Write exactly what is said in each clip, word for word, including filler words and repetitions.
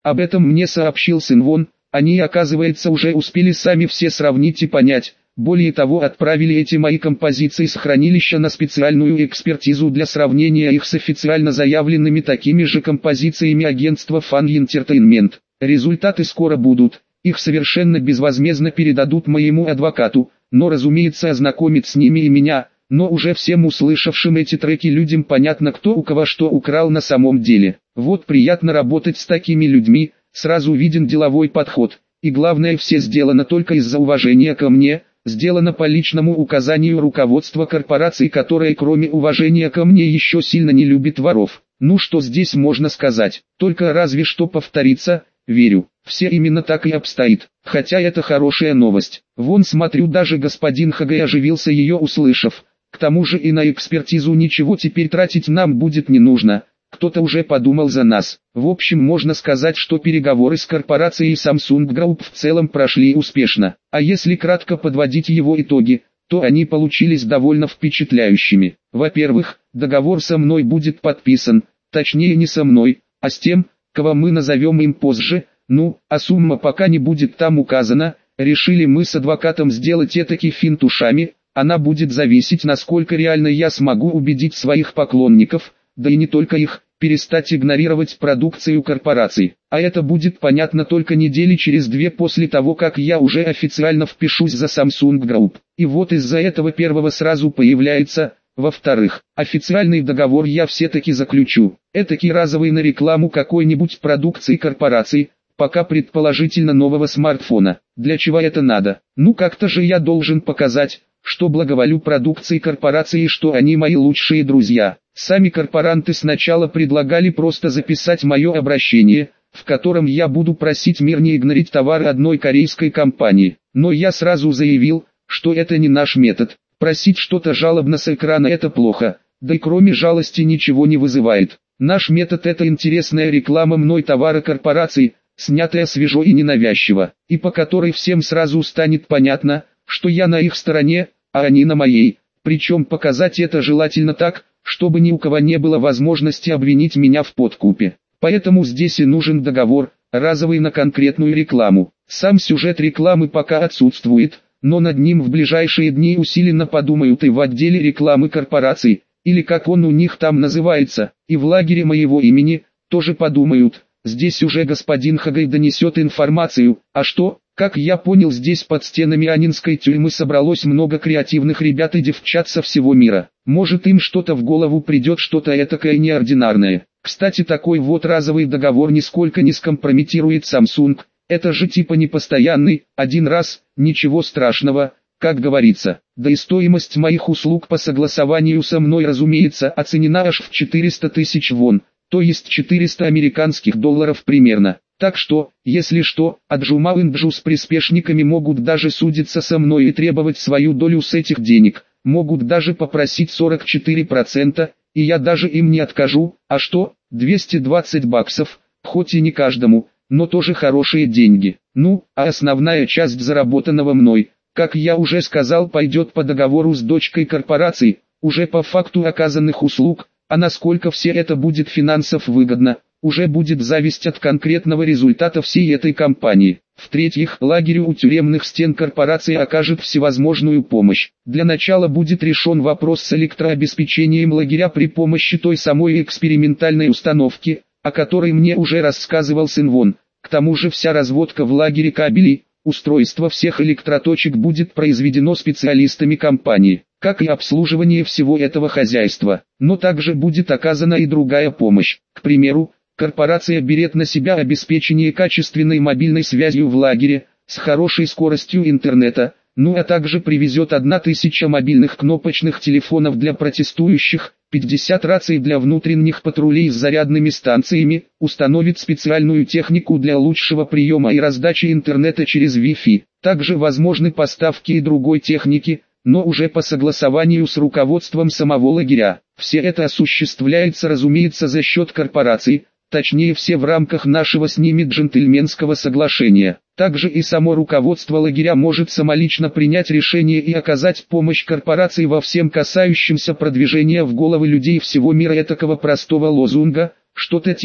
Об этом мне сообщил Синвон, они, оказывается, уже успели сами все сравнить и понять. Более того, отправили эти мои композиции с хранилища на специальную экспертизу для сравнения их с официально заявленными такими же композициями агентства Fan Entertainment. Результаты скоро будут, их совершенно безвозмездно передадут моему адвокату, но, разумеется, ознакомит с ними и меня, но уже всем услышавшим эти треки людям понятно, кто у кого что украл на самом деле. Вот приятно работать с такими людьми, сразу виден деловой подход, и главное, все сделано только из-за уважения ко мне. Сделано по личному указанию руководства корпорации, которое кроме уважения ко мне еще сильно не любит воров. Ну что здесь можно сказать, только разве что повториться, верю, все именно так и обстоит, хотя это хорошая новость. Вон смотрю, даже господин Хагай оживился ее услышав, к тому же и на экспертизу ничего теперь тратить нам будет не нужно. Кто-то уже подумал за нас. В общем, можно сказать, что переговоры с корпорацией Samsung Group в целом прошли успешно. А если кратко подводить его итоги, то они получились довольно впечатляющими. Во-первых, договор со мной будет подписан, точнее не со мной, а с тем, кого мы назовем им позже, ну, а сумма пока не будет там указана. Решили мы с адвокатом сделать этакий финт ушами, она будет зависеть, насколько реально я смогу убедить своих поклонников, да и не только их, перестать игнорировать продукцию корпораций. А это будет понятно только недели через две после того, как я уже официально впишусь за Samsung Group. И вот из-за этого первого сразу появляется, во-вторых, официальный договор я все-таки заключу. Этакий разовый на рекламу какой-нибудь продукции корпораций, пока предположительно нового смартфона. Для чего это надо? Ну как-то же я должен показать, что благоволю продукции корпорации и что они мои лучшие друзья. Сами корпоранты сначала предлагали просто записать мое обращение, в котором я буду просить мир не игнорить товары одной корейской компании. Но я сразу заявил, что это не наш метод. Просить что-то жалобно с экрана это плохо, да и кроме жалости ничего не вызывает. Наш метод это интересная реклама мной товара корпораций, снятая свежо и ненавязчиво, и по которой всем сразу станет понятно, что я на их стороне, а они на моей. Причем показать это желательно так, чтобы ни у кого не было возможности обвинить меня в подкупе. Поэтому здесь и нужен договор, разовый на конкретную рекламу. Сам сюжет рекламы пока отсутствует, но над ним в ближайшие дни усиленно подумают и в отделе рекламы корпораций, или как он у них там называется, и в лагере моего имени, тоже подумают. Здесь уже господин Хагай донесет информацию, а что? Как я понял, здесь под стенами Анинской тюрьмы собралось много креативных ребят и девчат со всего мира. Может, им что-то в голову придет, что-то этакое неординарное. Кстати, такой вот разовый договор нисколько не скомпрометирует Samsung. Это же типа непостоянный, один раз, ничего страшного, как говорится. Да и стоимость моих услуг по согласованию со мной, разумеется, оценена аж в четыреста тысяч вон, то есть четыреста американских долларов примерно. Так что, если что, Аджумал Инджу с приспешниками могут даже судиться со мной и требовать свою долю с этих денег, могут даже попросить сорок четыре процента, и я даже им не откажу. А что, двести двадцать баксов, хоть и не каждому, но тоже хорошие деньги. Ну, а основная часть заработанного мной, как я уже сказал, пойдет по договору с дочкой корпорации, уже по факту оказанных услуг, а насколько все это будет финансово выгодно, уже будет зависеть от конкретного результата всей этой кампании. В-третьих, лагерю у тюремных стен корпорации окажет всевозможную помощь. Для начала будет решен вопрос с электрообеспечением лагеря при помощи той самой экспериментальной установки, о которой мне уже рассказывал Синвон. К тому же вся разводка в лагере кабелей, устройство всех электроточек будет произведено специалистами компании, как и обслуживание всего этого хозяйства. Но также будет оказана и другая помощь. К примеру, корпорация берет на себя обеспечение качественной мобильной связью в лагере, с хорошей скоростью интернета, ну а также привезет тысячу мобильных кнопочных телефонов для протестующих, пятьдесят раций для внутренних патрулей с зарядными станциями, установит специальную технику для лучшего приема и раздачи интернета через Wi-Fi. Также возможны поставки и другой техники, но уже по согласованию с руководством самого лагеря. Все это осуществляется, разумеется, за счет корпораций, точнее все в рамках нашего с ними джентльменского соглашения. Также и само руководство лагеря может самолично принять решение и оказать помощь корпорации во всем касающемся продвижения в головы людей всего мира этакого простого лозунга, что-то типа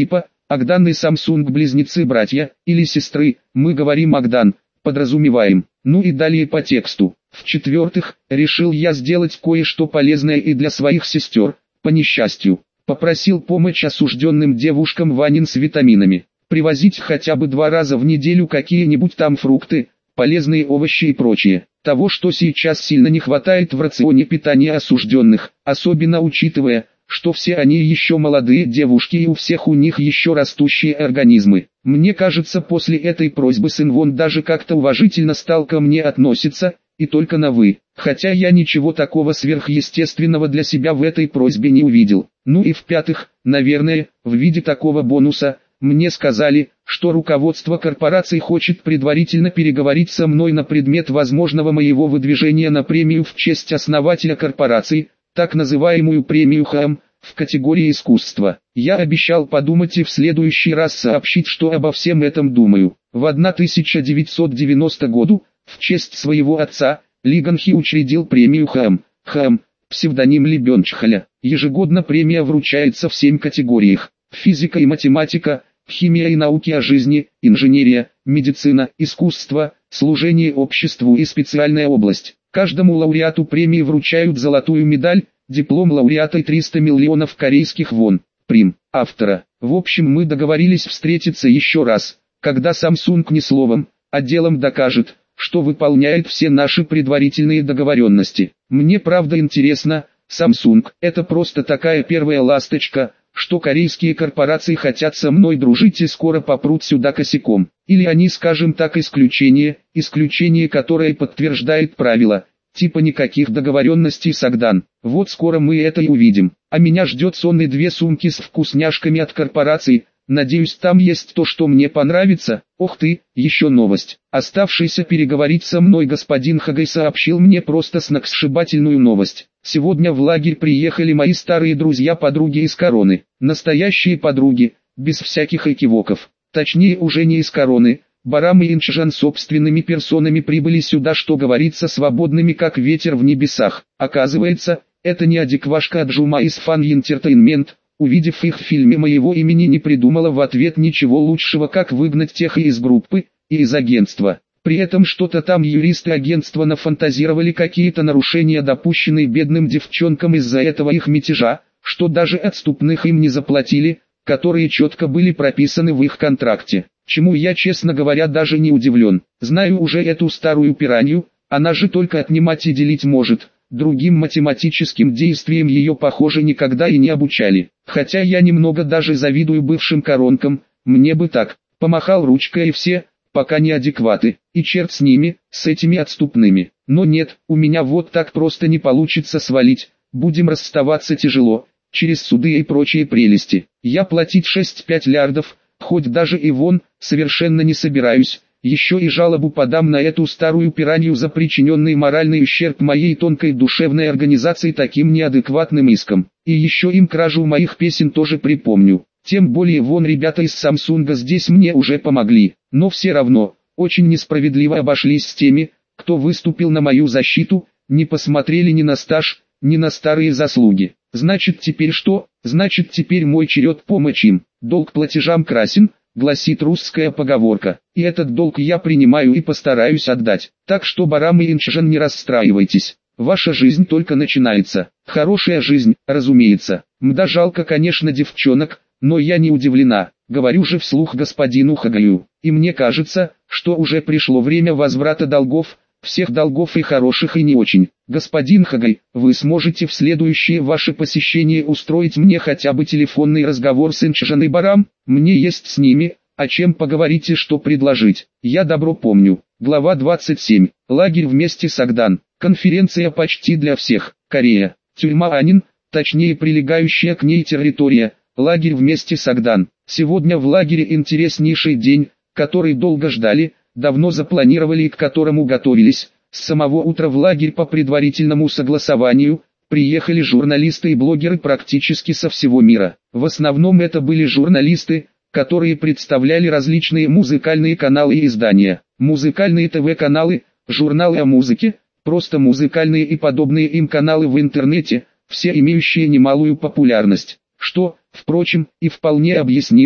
Агдан и Samsung близнецы-братья, или сестры, мы говорим Агдан, подразумеваем. Ну и далее по тексту. В-четвертых, решил я сделать кое-что полезное и для своих сестер, по несчастью. Попросил помощь осужденным девушкам Ванин с витаминами. Привозить хотя бы два раза в неделю какие-нибудь там фрукты, полезные овощи и прочее. Того, что сейчас сильно не хватает в рационе питания осужденных, особенно учитывая, что все они еще молодые девушки и у всех у них еще растущие организмы. Мне кажется, после этой просьбы сын Вон даже как-то уважительно стал ко мне относиться, и только на «вы», хотя я ничего такого сверхъестественного для себя в этой просьбе не увидел. Ну и в-пятых, наверное, в виде такого бонуса, мне сказали, что руководство корпорации хочет предварительно переговорить со мной на предмет возможного моего выдвижения на премию в честь основателя корпорации, так называемую премию ХАМ, в категории искусства. Я обещал подумать и в следующий раз сообщить, что обо всем этом думаю. В тысяча девятьсот девяностом году, в честь своего отца, Ли Ганхи учредил премию ХАМ. ХАМ, псевдоним Ли Бёнчхаля. Ежегодно премия вручается в семь категориях: физика и математика, химия и науки о жизни, инженерия, медицина, искусство, служение обществу и специальная область. Каждому лауреату премии вручают золотую медаль, диплом лауреата и триста миллионов корейских вон, прим. Автора. В общем, мы договорились встретиться еще раз, когда Samsung не словом, а делом докажет, что выполняет все наши предварительные договоренности. Мне правда интересно, Samsung – это просто такая первая ласточка, что корейские корпорации хотят со мной дружить и скоро попрут сюда косяком. Или они, скажем так, исключение, исключение, которое подтверждает правило, типа никаких договоренностей с Агдан. Вот скоро мы это и увидим. А меня ждет сон и две сумки с вкусняшками от корпорации. Надеюсь, там есть то, что мне понравится. Ох ты, еще новость. Оставшийся переговорить со мной господин Хагай сообщил мне просто сногсшибательную новость. Сегодня в лагерь приехали мои старые друзья-подруги из Короны. Настоящие подруги, без всяких экивоков. Точнее, уже не из Короны. Барам и Инчжан собственными персонами прибыли сюда, что говорится, свободными как ветер в небесах. Оказывается, это не адеквашка Аджума из Fun Entertainment. Увидев их в фильме моего имени, не придумала в ответ ничего лучшего, как выгнать тех и из группы, и из агентства. При этом что-то там юристы агентства нафантазировали какие-то нарушения, допущенные бедным девчонкам из-за этого их мятежа, что даже отступных им не заплатили, которые четко были прописаны в их контракте. Чему я, честно говоря, даже не удивлен. Знаю уже эту старую пиранью, она же только отнимать и делить может. Другим математическим действиям ее, похоже, никогда и не обучали. Хотя я немного даже завидую бывшим коронкам, мне бы так. Помахал ручкой и все, пока не адекваты. И черт с ними, с этими отступными. Но нет, у меня вот так просто не получится свалить. Будем расставаться тяжело, через суды и прочие прелести. Я платить шесть-пять лярдов, хоть даже и вон, совершенно не собираюсь. Еще и жалобу подам на эту старую пиранью за причиненный моральный ущерб моей тонкой душевной организации таким неадекватным иском. И еще им кражу моих песен тоже припомню. Тем более вон ребята из Самсунга здесь мне уже помогли. Но все равно, очень несправедливо обошлись с теми, кто выступил на мою защиту, не посмотрели ни на стаж, ни на старые заслуги. Значит теперь что? Значит теперь мой черед помочь им. Долг платежам красен, гласит русская поговорка, и этот долг я принимаю и постараюсь отдать. Так что, Барам и Инчжан, не расстраивайтесь, ваша жизнь только начинается. Хорошая жизнь, разумеется. Мда жалко, конечно, девчонок, но я не удивлена, говорю же вслух господину Хагаю. И мне кажется, что уже пришло время возврата долгов, всех долгов, и хороших, и не очень. Господин Хагай, вы сможете в следующее ваше посещение устроить мне хотя бы телефонный разговор с Инчжан и Барам? Мне есть с ними, о чем поговорить и что предложить. Я добро помню. Глава двадцать семь. Лагерь вместе с Агдан. Конференция почти для всех. Корея. Тюрьма Анин, точнее прилегающая к ней территория. Лагерь вместе с Агдан. Сегодня в лагере интереснейший день, который долго ждали, давно запланировали и к которому готовились. С самого утра в лагерь по предварительному согласованию приехали журналисты и блогеры практически со всего мира. В основном это были журналисты, которые представляли различные музыкальные каналы и издания. Музыкальные ТВ-каналы, журналы о музыке, просто музыкальные и подобные им каналы в интернете, все имеющие немалую популярность. Что, впрочем, и вполне объяснимо,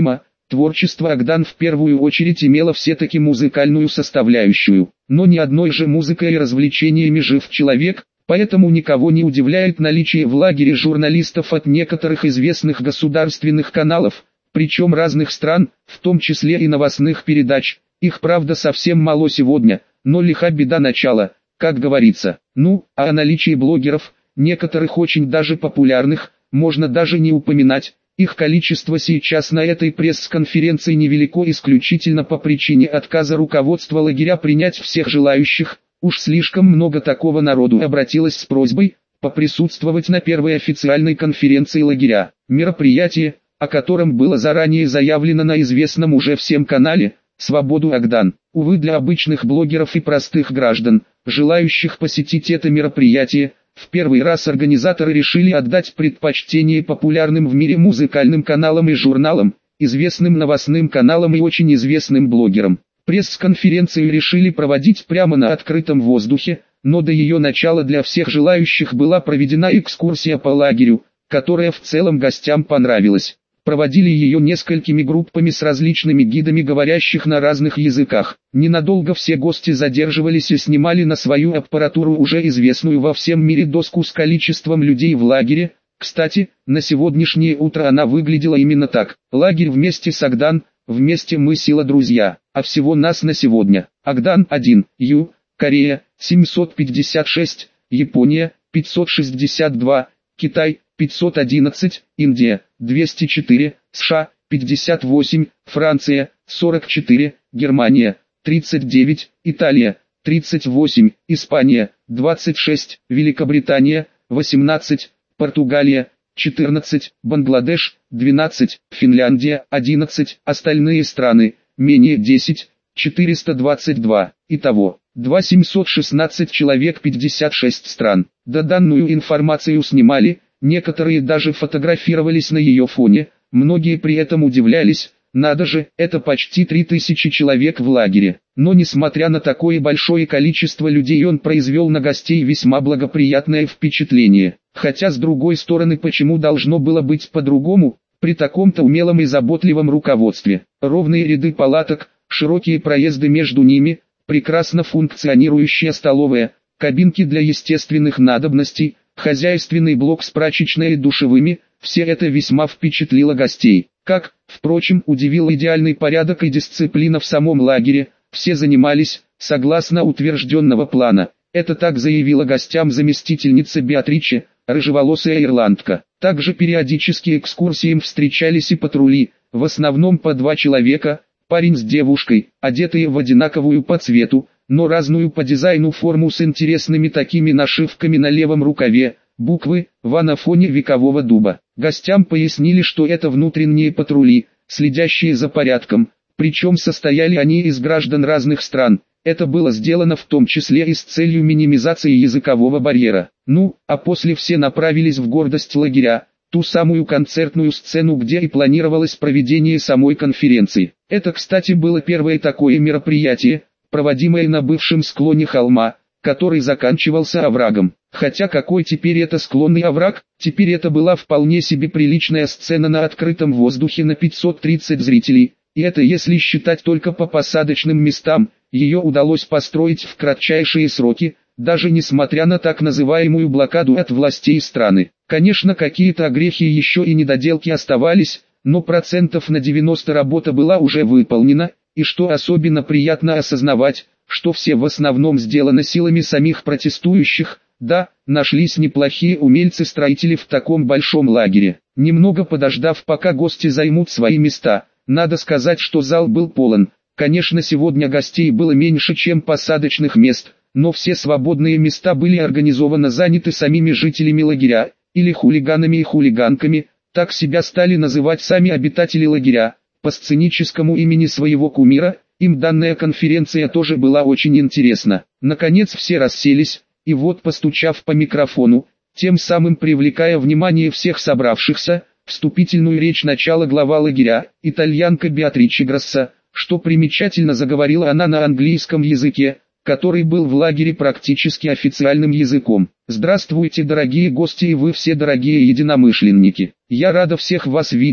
Творчество Агдан в первую очередь имело все-таки музыкальную составляющую, но ни одной же музыкой и развлечениями жив человек, поэтому никого не удивляет наличие в лагере журналистов от некоторых известных государственных каналов, причем разных стран, в том числе и новостных передач. Их правда совсем мало сегодня, но лиха беда начала, как говорится. Ну, а о наличии блогеров, некоторых очень даже популярных, можно даже не упоминать. Их количество сейчас на этой пресс-конференции невелико исключительно по причине отказа руководства лагеря принять всех желающих. Уж слишком много такого народу обратилось с просьбой поприсутствовать на первой официальной конференции лагеря. Мероприятие, о котором было заранее заявлено на известном уже всем канале «Свободу Агдан». Увы, для обычных блогеров и простых граждан, желающих посетить это мероприятие, в первый раз организаторы решили отдать предпочтение популярным в мире музыкальным каналам и журналам, известным новостным каналам и очень известным блогерам. Пресс-конференцию решили проводить прямо на открытом воздухе, но до ее начала для всех желающих была проведена экскурсия по лагерю, которая в целом гостям понравилась. Проводили ее несколькими группами с различными гидами, говорящих на разных языках. Ненадолго все гости задерживались и снимали на свою аппаратуру уже известную во всем мире доску с количеством людей в лагере. Кстати, на сегодняшнее утро она выглядела именно так. Лагерь вместе с Агдан, вместе мы сила друзья, а всего нас на сегодня. Агдан один, Ю, Корея, семьсот пятьдесят шесть, Япония, пятьсот шестьдесят два, Китай, пятьсот одиннадцать, Индия, двести четыре, США, пятьдесят восемь, Франция, сорок четыре, Германия, тридцать девять, Италия, тридцать восемь, Испания, двадцать шесть, Великобритания, восемнадцать, Португалия, четырнадцать, Бангладеш, двенадцать, Финляндия, одиннадцать, остальные страны, менее десять, четыреста двадцать два, итого, два тысячи семьсот шестнадцать человек, пятьдесят шесть стран. Да, данную информацию снимали, некоторые даже фотографировались на ее фоне, многие при этом удивлялись, надо же, это почти три тысячи человек в лагере. Но несмотря на такое большое количество людей, он произвел на гостей весьма благоприятное впечатление. Хотя с другой стороны, почему должно было быть по-другому, при таком-то умелом и заботливом руководстве? Ровные ряды палаток, широкие проезды между ними, прекрасно функционирующая столовая, кабинки для естественных надобностей, хозяйственный блок с прачечной и душевыми, все это весьма впечатлило гостей. Как, впрочем, удивил идеальный порядок и дисциплина в самом лагере, все занимались, согласно утвержденного плана. Это так заявила гостям заместительница Беатриче, рыжеволосая ирландка. Также периодически экскурсиям встречались и патрули, в основном по два человека, парень с девушкой, одетые в одинаковую по цвету, но разную по дизайну форму с интересными такими нашивками на левом рукаве, буквы «В» на фоне векового дуба. Гостям пояснили, что это внутренние патрули, следящие за порядком, причем состояли они из граждан разных стран. Это было сделано в том числе и с целью минимизации языкового барьера. Ну, а после все направились в гордость лагеря, ту самую концертную сцену, где и планировалось проведение самой конференции. Это, кстати, было первое такое мероприятие, проводимое на бывшем склоне холма, который заканчивался оврагом. Хотя какой теперь это склонный овраг, теперь это была вполне себе приличная сцена на открытом воздухе на пятьсот тридцать зрителей, и это если считать только по посадочным местам. Ее удалось построить в кратчайшие сроки, даже несмотря на так называемую блокаду от властей страны. Конечно, какие-то огрехи еще и недоделки оставались, но процентов на девяносто работа была уже выполнена, и что особенно приятно осознавать, что все в основном сделано силами самих протестующих. Да, нашлись неплохие умельцы-строители в таком большом лагере. Немного подождав, пока гости займут свои места, надо сказать, что зал был полон. Конечно, сегодня гостей было меньше, чем посадочных мест, но все свободные места были организованно заняты самими жителями лагеря, или хулиганами и хулиганками, так себя стали называть сами обитатели лагеря, по сценическому имени своего кумира. Им данная конференция тоже была очень интересна. Наконец все расселись, и вот, постучав по микрофону, тем самым привлекая внимание всех собравшихся, вступительную речь начала глава лагеря, итальянка Беатриче Гросса. Что примечательно, заговорила она на английском языке, который был в лагере практически официальным языком. «Здравствуйте, дорогие гости, и вы все, дорогие единомышленники. Я рада всех вас видеть,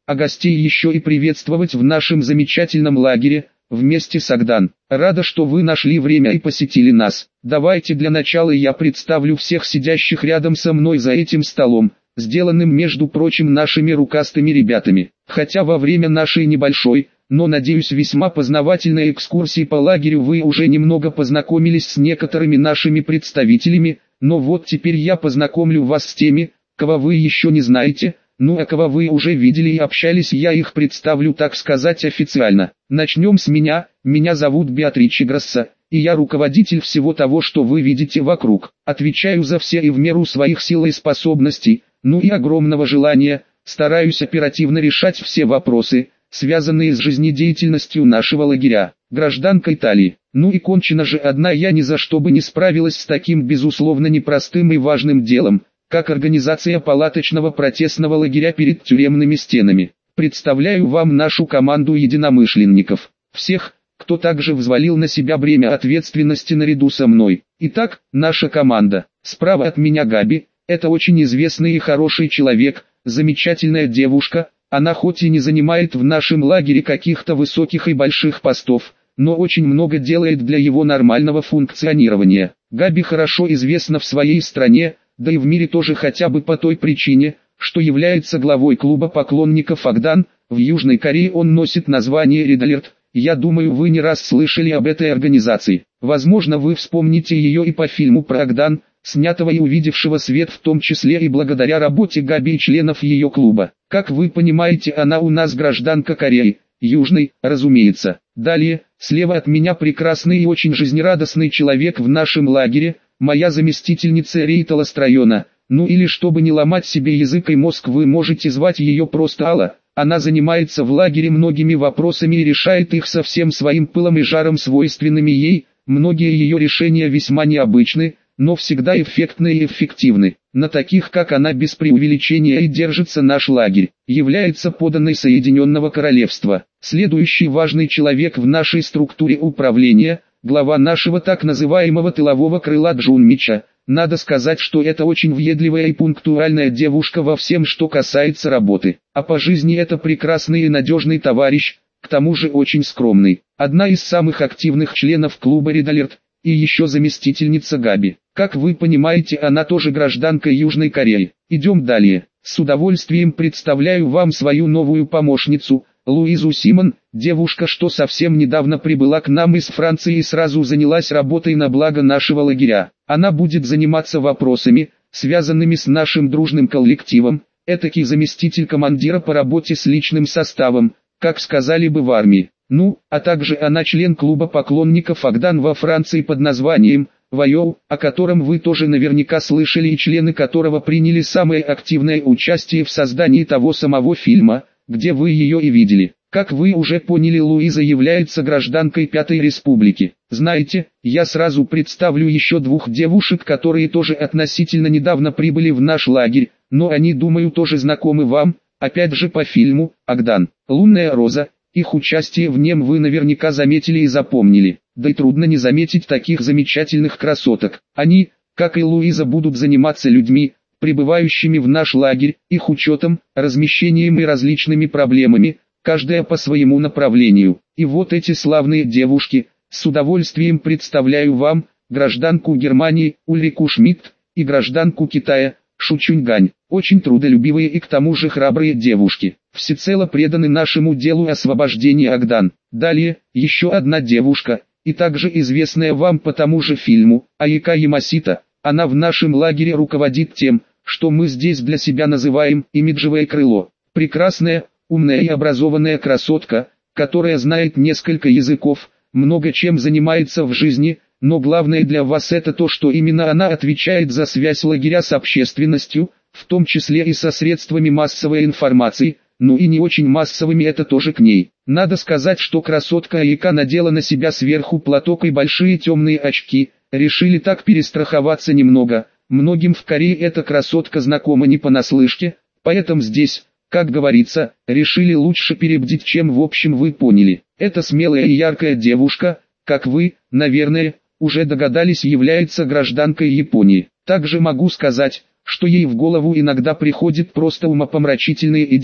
а гостей еще и приветствовать в нашем замечательном лагере, вместе с Агдан. Рада, что вы нашли время и посетили нас. Давайте для начала я представлю всех сидящих рядом со мной за этим столом, сделанным между прочим нашими рукастыми ребятами. Хотя во время нашей небольшой, но, надеюсь, весьма познавательной экскурсии по лагерю вы уже немного познакомились с некоторыми нашими представителями, но вот теперь я познакомлю вас с теми, кого вы еще не знаете. Ну а кого вы уже видели и общались, я их представлю, так сказать, официально. Начнем с меня. Меня зовут Беатриче Грасса, и я руководитель всего того, что вы видите вокруг. Отвечаю за все и в меру своих сил и способностей, ну и огромного желания, стараюсь оперативно решать все вопросы, связанные с жизнедеятельностью нашего лагеря. Гражданка Италии. Ну и кончено же одна я ни за что бы не справилась с таким безусловно непростым и важным делом, как организация палаточного протестного лагеря перед тюремными стенами. Представляю вам нашу команду единомышленников. Всех, кто также взвалил на себя бремя ответственности наряду со мной. Итак, наша команда. Справа от меня Габи, это очень известный и хороший человек, замечательная девушка. Она хоть и не занимает в нашем лагере каких-то высоких и больших постов, но очень много делает для его нормального функционирования. Габи хорошо известна в своей стране, да и в мире тоже, хотя бы по той причине, что является главой клуба поклонников Агдан. В Южной Корее он носит название Red Alert. Я думаю, вы не раз слышали об этой организации. Возможно, вы вспомните ее и по фильму про Агдан, снятого и увидевшего свет в том числе и благодаря работе Габи и членов ее клуба. Как вы понимаете, она у нас гражданка Кореи, Южной, разумеется. Далее, слева от меня прекрасный и очень жизнерадостный человек в нашем лагере, моя заместительница Рейта Ластрайона. Ну или чтобы не ломать себе язык и мозг, вы можете звать ее просто Алла. Она занимается в лагере многими вопросами и решает их со всем своим пылом и жаром, свойственными ей. Многие ее решения весьма необычны, но всегда эффектны и эффективны. На таких, как она, без преувеличения и держится наш лагерь. Является подданной Соединенного Королевства. Следующий важный человек в нашей структуре управления, глава нашего так называемого тылового крыла Джун Мича. Надо сказать, что это очень въедливая и пунктуальная девушка во всем, что касается работы. А по жизни это прекрасный и надежный товарищ, к тому же очень скромный. Одна из самых активных членов клуба Red Alert, и еще заместительница Габи. Как вы понимаете, она тоже гражданка Южной Кореи. Идем далее. С удовольствием представляю вам свою новую помощницу, Луизу Симон, девушка, что совсем недавно прибыла к нам из Франции и сразу занялась работой на благо нашего лагеря. Она будет заниматься вопросами, связанными с нашим дружным коллективом, этакий заместитель командира по работе с личным составом, как сказали бы в армии. Ну, а также она член клуба поклонников Агдан во Франции под названием «Вайоу», о котором вы тоже наверняка слышали и члены которого приняли самое активное участие в создании того самого фильма, где вы ее и видели. Как вы уже поняли, Луиза является гражданкой Пятой Республики. Знаете, я сразу представлю еще двух девушек, которые тоже относительно недавно прибыли в наш лагерь, но они, думаю, тоже знакомы вам, опять же по фильму «Агдан». «Лунная роза», их участие в нем вы наверняка заметили и запомнили. Да и трудно не заметить таких замечательных красоток. Они, как и Луиза, будут заниматься людьми, прибывающими в наш лагерь, их учетом, размещением и различными проблемами, каждая по своему направлению. И вот эти славные девушки, с удовольствием представляю вам, гражданку Германии, Ульрику Шмидт, и гражданку Китая, Шу Чуньгань. Очень трудолюбивые и к тому же храбрые девушки, всецело преданы нашему делу освобождения Агдан. Далее, еще одна девушка, и также известная вам по тому же фильму, Аика Ямасита. Она в нашем лагере руководит тем, что мы здесь для себя называем имиджевое крыло. Прекрасная, умная и образованная красотка, которая знает несколько языков, много чем занимается в жизни, но главное для вас это то, что именно она отвечает за связь лагеря с общественностью, в том числе и со средствами массовой информации, ну и не очень массовыми, это тоже к ней. Надо сказать, что красотка Аика надела на себя сверху платок и большие темные очки, решили так перестраховаться немного. Многим в Корее эта красотка знакома не понаслышке, поэтому здесь, как говорится, решили лучше перебдить, чем в общем вы поняли. Эта смелая и яркая девушка, как вы, наверное, уже догадались, является гражданкой Японии. Также могу сказать, что ей в голову иногда приходят просто умопомрачительные идеи,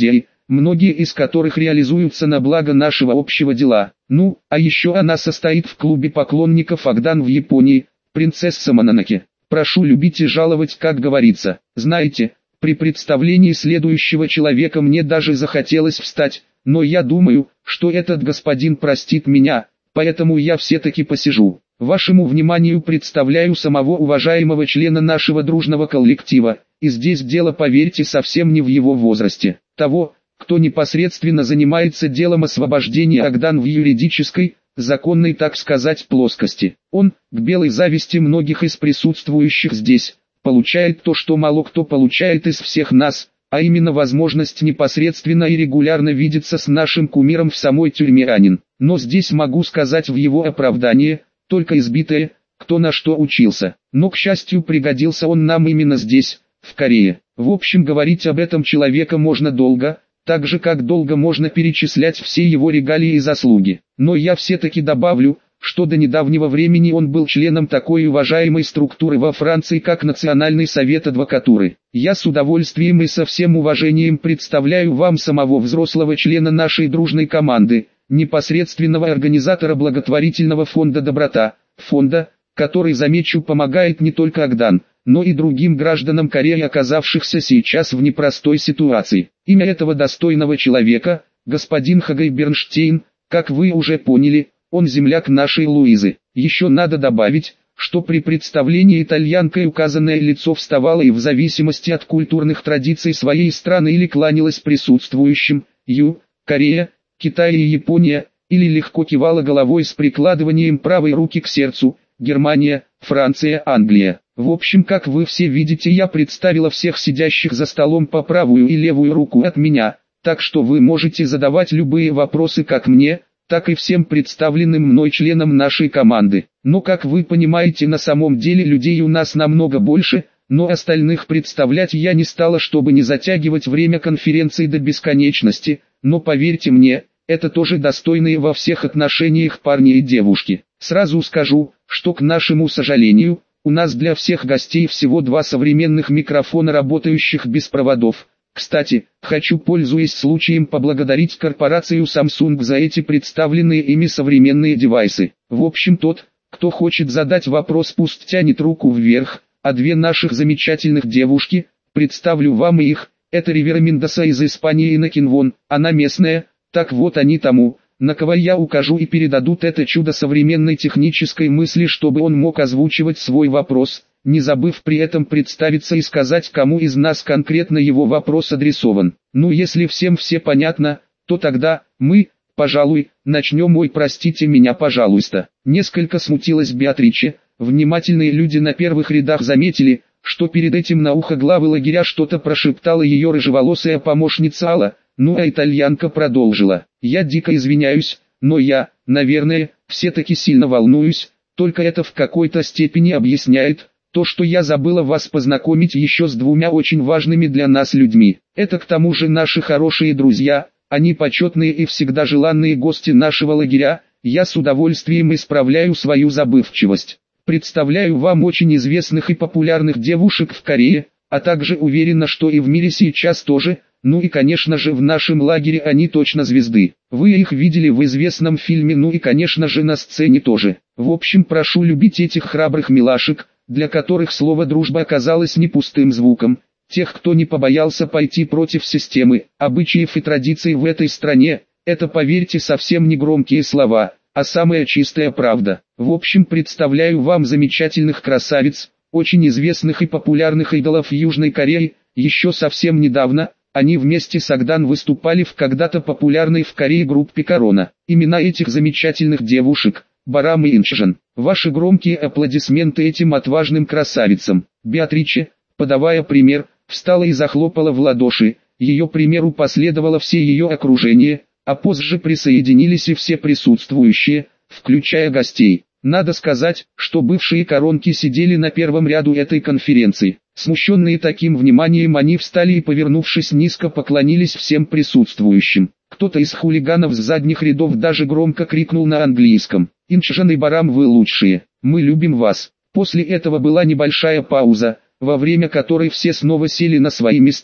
многие из которых реализуются на благо нашего общего дела. Ну, а еще она состоит в клубе поклонников Агдан в Японии, принцесса Мононоке. Прошу любить и жаловать, как говорится. Знаете, при представлении следующего человека мне даже захотелось встать, но я думаю, что этот господин простит меня, поэтому я все-таки посижу. Вашему вниманию представляю самого уважаемого члена нашего дружного коллектива, и здесь дело, поверьте, совсем не в его возрасте. Того, кто непосредственно занимается делом освобождения Агдан в юридической, законной, так сказать, плоскости. Он, к белой зависти многих из присутствующих здесь, получает то, что мало кто получает из всех нас, а именно возможность непосредственно и регулярно видеться с нашим кумиром в самой тюрьме Анин. Но здесь могу сказать в его оправдание, только избитое, кто на что учился. Но, к счастью, пригодился он нам именно здесь, в Корее. В общем, говорить об этом человеке можно долго, так же как долго можно перечислять все его регалии и заслуги. Но я все-таки добавлю, что до недавнего времени он был членом такой уважаемой структуры во Франции, как Национальный совет адвокатуры. Я с удовольствием и со всем уважением представляю вам самого взрослого члена нашей дружной команды, непосредственного организатора благотворительного фонда «Доброта», фонда, который, замечу, помогает не только Агдан, но и другим гражданам Кореи, оказавшихся сейчас в непростой ситуации. Имя этого достойного человека, господин Хагай Бернштейн, как вы уже поняли, он земляк нашей Луизы. Еще надо добавить, что при представлении итальянкой указанное лицо вставало и в зависимости от культурных традиций своей страны или кланялось присутствующим, Ю, Корея, Китай и Япония, или легко кивала головой с прикладыванием правой руки к сердцу, Германия, Франция, Англия. В общем, как вы все видите, я представила всех сидящих за столом по правую и левую руку от меня, так что вы можете задавать любые вопросы как мне, так и всем представленным мной членам нашей команды. Но, как вы понимаете, на самом деле людей у нас намного больше, но остальных представлять я не стала, чтобы не затягивать время конференции до бесконечности, но поверьте мне, это тоже достойные во всех отношениях парни и девушки. Сразу скажу, что, к нашему сожалению, у нас для всех гостей всего два современных микрофона, работающих без проводов. Кстати, хочу, пользуясь случаем, поблагодарить корпорацию Samsung за эти представленные ими современные девайсы. В общем, тот, кто хочет задать вопрос, пусть тянет руку вверх, а две наших замечательных девушки, представлю вам их, это Ривера Мендоса из Испании и Накинвон, она местная, так вот они тому, на кого я укажу, и передадут это чудо современной технической мысли, чтобы он мог озвучивать свой вопрос, не забыв при этом представиться и сказать, кому из нас конкретно его вопрос адресован. Ну, если всем все понятно, то тогда мы, пожалуй, начнем. Ой, простите меня, пожалуйста. Несколько смутилась Беатриче. Внимательные люди на первых рядах заметили, что перед этим на ухо главы лагеря что-то прошептала ее рыжеволосая помощница Алла. Ну а итальянка продолжила: я дико извиняюсь, но я, наверное, все-таки сильно волнуюсь, только это в какой-то степени объясняет то, что я забыла вас познакомить еще с двумя очень важными для нас людьми. Это к тому же наши хорошие друзья, они почетные и всегда желанные гости нашего лагеря. Я с удовольствием исправляю свою забывчивость. Представляю вам очень известных и популярных девушек в Корее, а также уверена, что и в мире сейчас тоже. Ну и конечно же в нашем лагере они точно звезды. Вы их видели в известном фильме, ну и конечно же на сцене тоже. В общем, прошу любить этих храбрых милашек, для которых слово «дружба» оказалось не пустым звуком. Тех, кто не побоялся пойти против системы, обычаев и традиций в этой стране. Это, поверьте, совсем не громкие слова, а самая чистая правда. В общем, представляю вам замечательных красавиц, очень известных и популярных идолов Южной Кореи. Еще совсем недавно они вместе с Агдан выступали в когда-то популярной в Корее группе Корона. Имена этих замечательных девушек – Барам и Инчжан. Ваши громкие аплодисменты этим отважным красавицам. Беатриче, подавая пример, встала и захлопала в ладоши. Ее примеру последовало все ее окружение, а позже присоединились и все присутствующие, включая гостей. Надо сказать, что бывшие коронки сидели на первом ряду этой конференции. Смущенные таким вниманием, они встали и, повернувшись, низко поклонились всем присутствующим. Кто-то из хулиганов с задних рядов даже громко крикнул на английском: «Инчжан и Барам, вы лучшие! Мы любим вас!» После этого была небольшая пауза, во время которой все снова сели на свои места,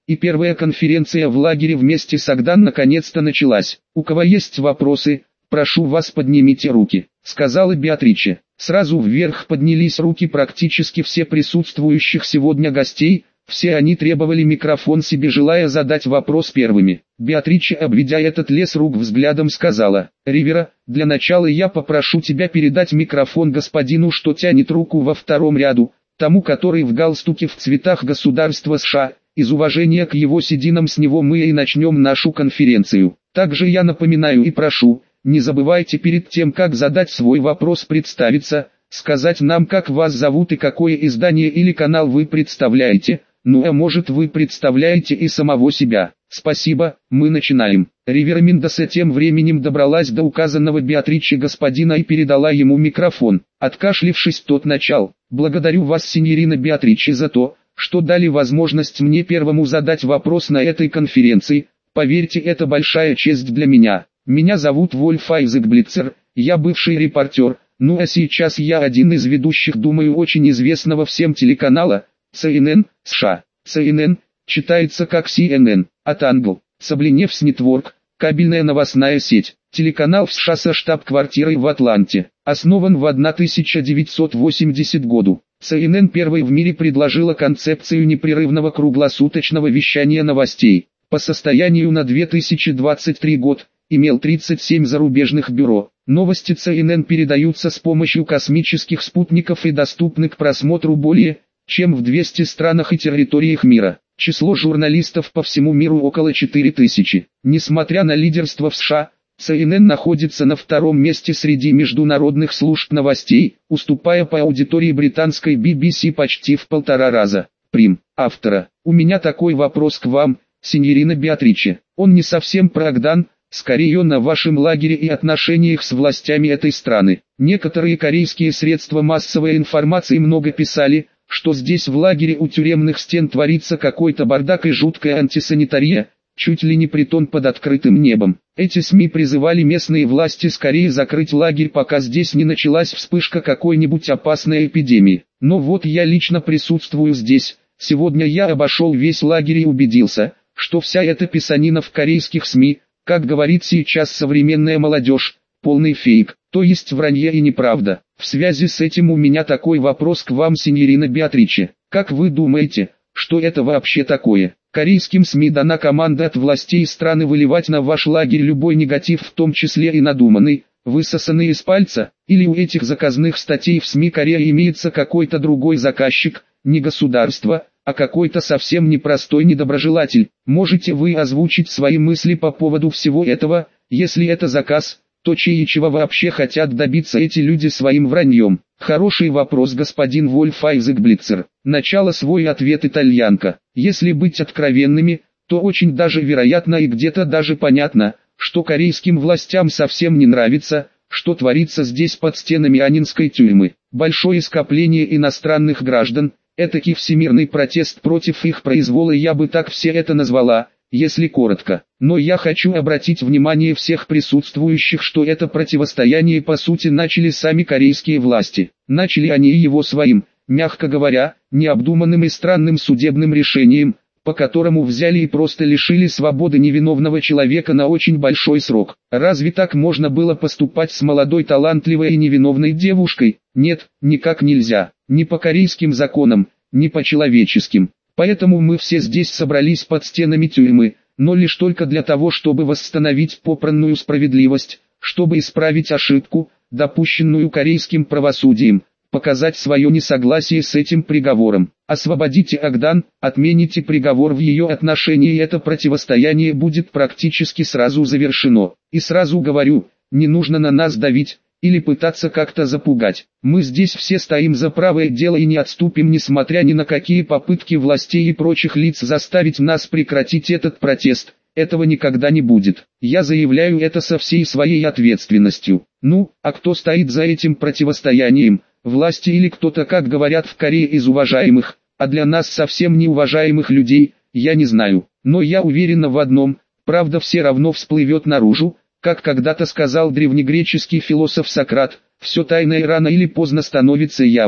и первая конференция в лагере вместе с Агдан наконец-то началась. «У кого есть вопросы, прошу вас, поднимите руки», — сказала Беатриче. Сразу вверх поднялись руки практически все присутствующих сегодня гостей, все они требовали микрофон себе, желая задать вопрос первыми. Беатриче, обведя этот лес рук взглядом, сказала: «Ривера, для начала я попрошу тебя передать микрофон господину, что тянет руку во втором ряду, тому, который в галстуке в цветах государства США. Из уважения к его сединам с него мы и начнем нашу конференцию. Также я напоминаю и прошу, не забывайте перед тем, как задать свой вопрос, представиться, сказать нам, как вас зовут и какое издание или канал вы представляете, ну а может вы представляете и самого себя. Спасибо, мы начинаем». Ривера Мендоса тем временем добралась до указанного Беатриче господина и передала ему микрофон. Откашлившись, тот начал: «Благодарю вас, синьорина Беатриче, за то, что дали возможность мне первому задать вопрос на этой конференции. Поверьте, это большая честь для меня. Меня зовут Вольф Айзек Блицер, я бывший репортер, ну а сейчас я один из ведущих, думаю, очень известного всем телеканала Си Эн Эн, США. Си Эн Эн читается как Си Эн Эн, от англ, Сабленевс Нетворк, кабельная новостная сеть. Телеканал в США со штаб-квартирой в Атланте, основан в тысяча девятьсот восьмидесятом году. Си Эн Эн первой в мире предложила концепцию непрерывного круглосуточного вещания новостей. По состоянию на две тысячи двадцать третий год имел тридцать семь зарубежных бюро. Новости Си Эн Эн передаются с помощью космических спутников и доступны к просмотру более чем в двухстах странах и территориях мира. Число журналистов по всему миру около четырех тысяч. Несмотря на лидерство в США, Си Эн Эн находится на втором месте среди международных служб новостей, уступая по аудитории британской Би Би Си почти в полтора раза. Прим. Автора. У меня такой вопрос к вам, синьорина Беатриче. Он не совсем про Агдан, скорее он о вашем лагере и отношениях с властями этой страны. Некоторые корейские средства массовой информации много писали, что здесь в лагере у тюремных стен творится какой-то бардак и жуткая антисанитария, чуть ли не притон под открытым небом. Эти СМИ призывали местные власти скорее закрыть лагерь, пока здесь не началась вспышка какой-нибудь опасной эпидемии. Но вот я лично присутствую здесь, сегодня я обошел весь лагерь и убедился, что вся эта писанина в корейских СМИ, как говорит сейчас современная молодежь, полный фейк, то есть вранье и неправда. В связи с этим у меня такой вопрос к вам, синьорина Беатриче. Как вы думаете, что это вообще такое? Корейским СМИ дана команда от властей страны выливать на ваш лагерь любой негатив, в том числе и надуманный, высосанный из пальца? Или у этих заказных статей в СМИ Кореи имеется какой-то другой заказчик, не государство, а какой-то совсем непростой недоброжелатель? Можете вы озвучить свои мысли по поводу всего этого? Если это заказ, то чьи и чего вообще хотят добиться эти люди своим враньем? Хороший вопрос, господин Вольф Айзек Блицер. Начало свой ответ итальянка. Если быть откровенными, то очень даже вероятно и где-то даже понятно, что корейским властям совсем не нравится, что творится здесь под стенами Аннинской тюрьмы. Большое скопление иностранных граждан, этакий всемирный протест против их произвола, я бы так все это назвала, если коротко. Но я хочу обратить внимание всех присутствующих, что это противостояние по сути начали сами корейские власти. Начали они его своим, мягко говоря, необдуманным и странным судебным решением, по которому взяли и просто лишили свободы невиновного человека на очень большой срок. Разве так можно было поступать с молодой талантливой и невиновной девушкой? Нет, никак нельзя. Ни по корейским законам, ни по человеческим. Поэтому мы все здесь собрались под стенами тюрьмы, но лишь только для того, чтобы восстановить попранную справедливость, чтобы исправить ошибку, допущенную корейским правосудием, показать свое несогласие с этим приговором. Освободите Агдан, отмените приговор в ее отношении, и это противостояние будет практически сразу завершено. И сразу говорю, не нужно на нас давить или пытаться как-то запугать. Мы здесь все стоим за правое дело и не отступим, несмотря ни на какие попытки властей и прочих лиц заставить нас прекратить этот протест. Этого никогда не будет. Я заявляю это со всей своей ответственностью. Ну, а кто стоит за этим противостоянием? Власти или кто-то, как говорят в Корее, из уважаемых, а для нас совсем неуважаемых людей, я не знаю. Но я уверена в одном, правда все равно всплывет наружу. Как когда-то сказал древнегреческий философ Сократ, все тайное рано или поздно становится явным.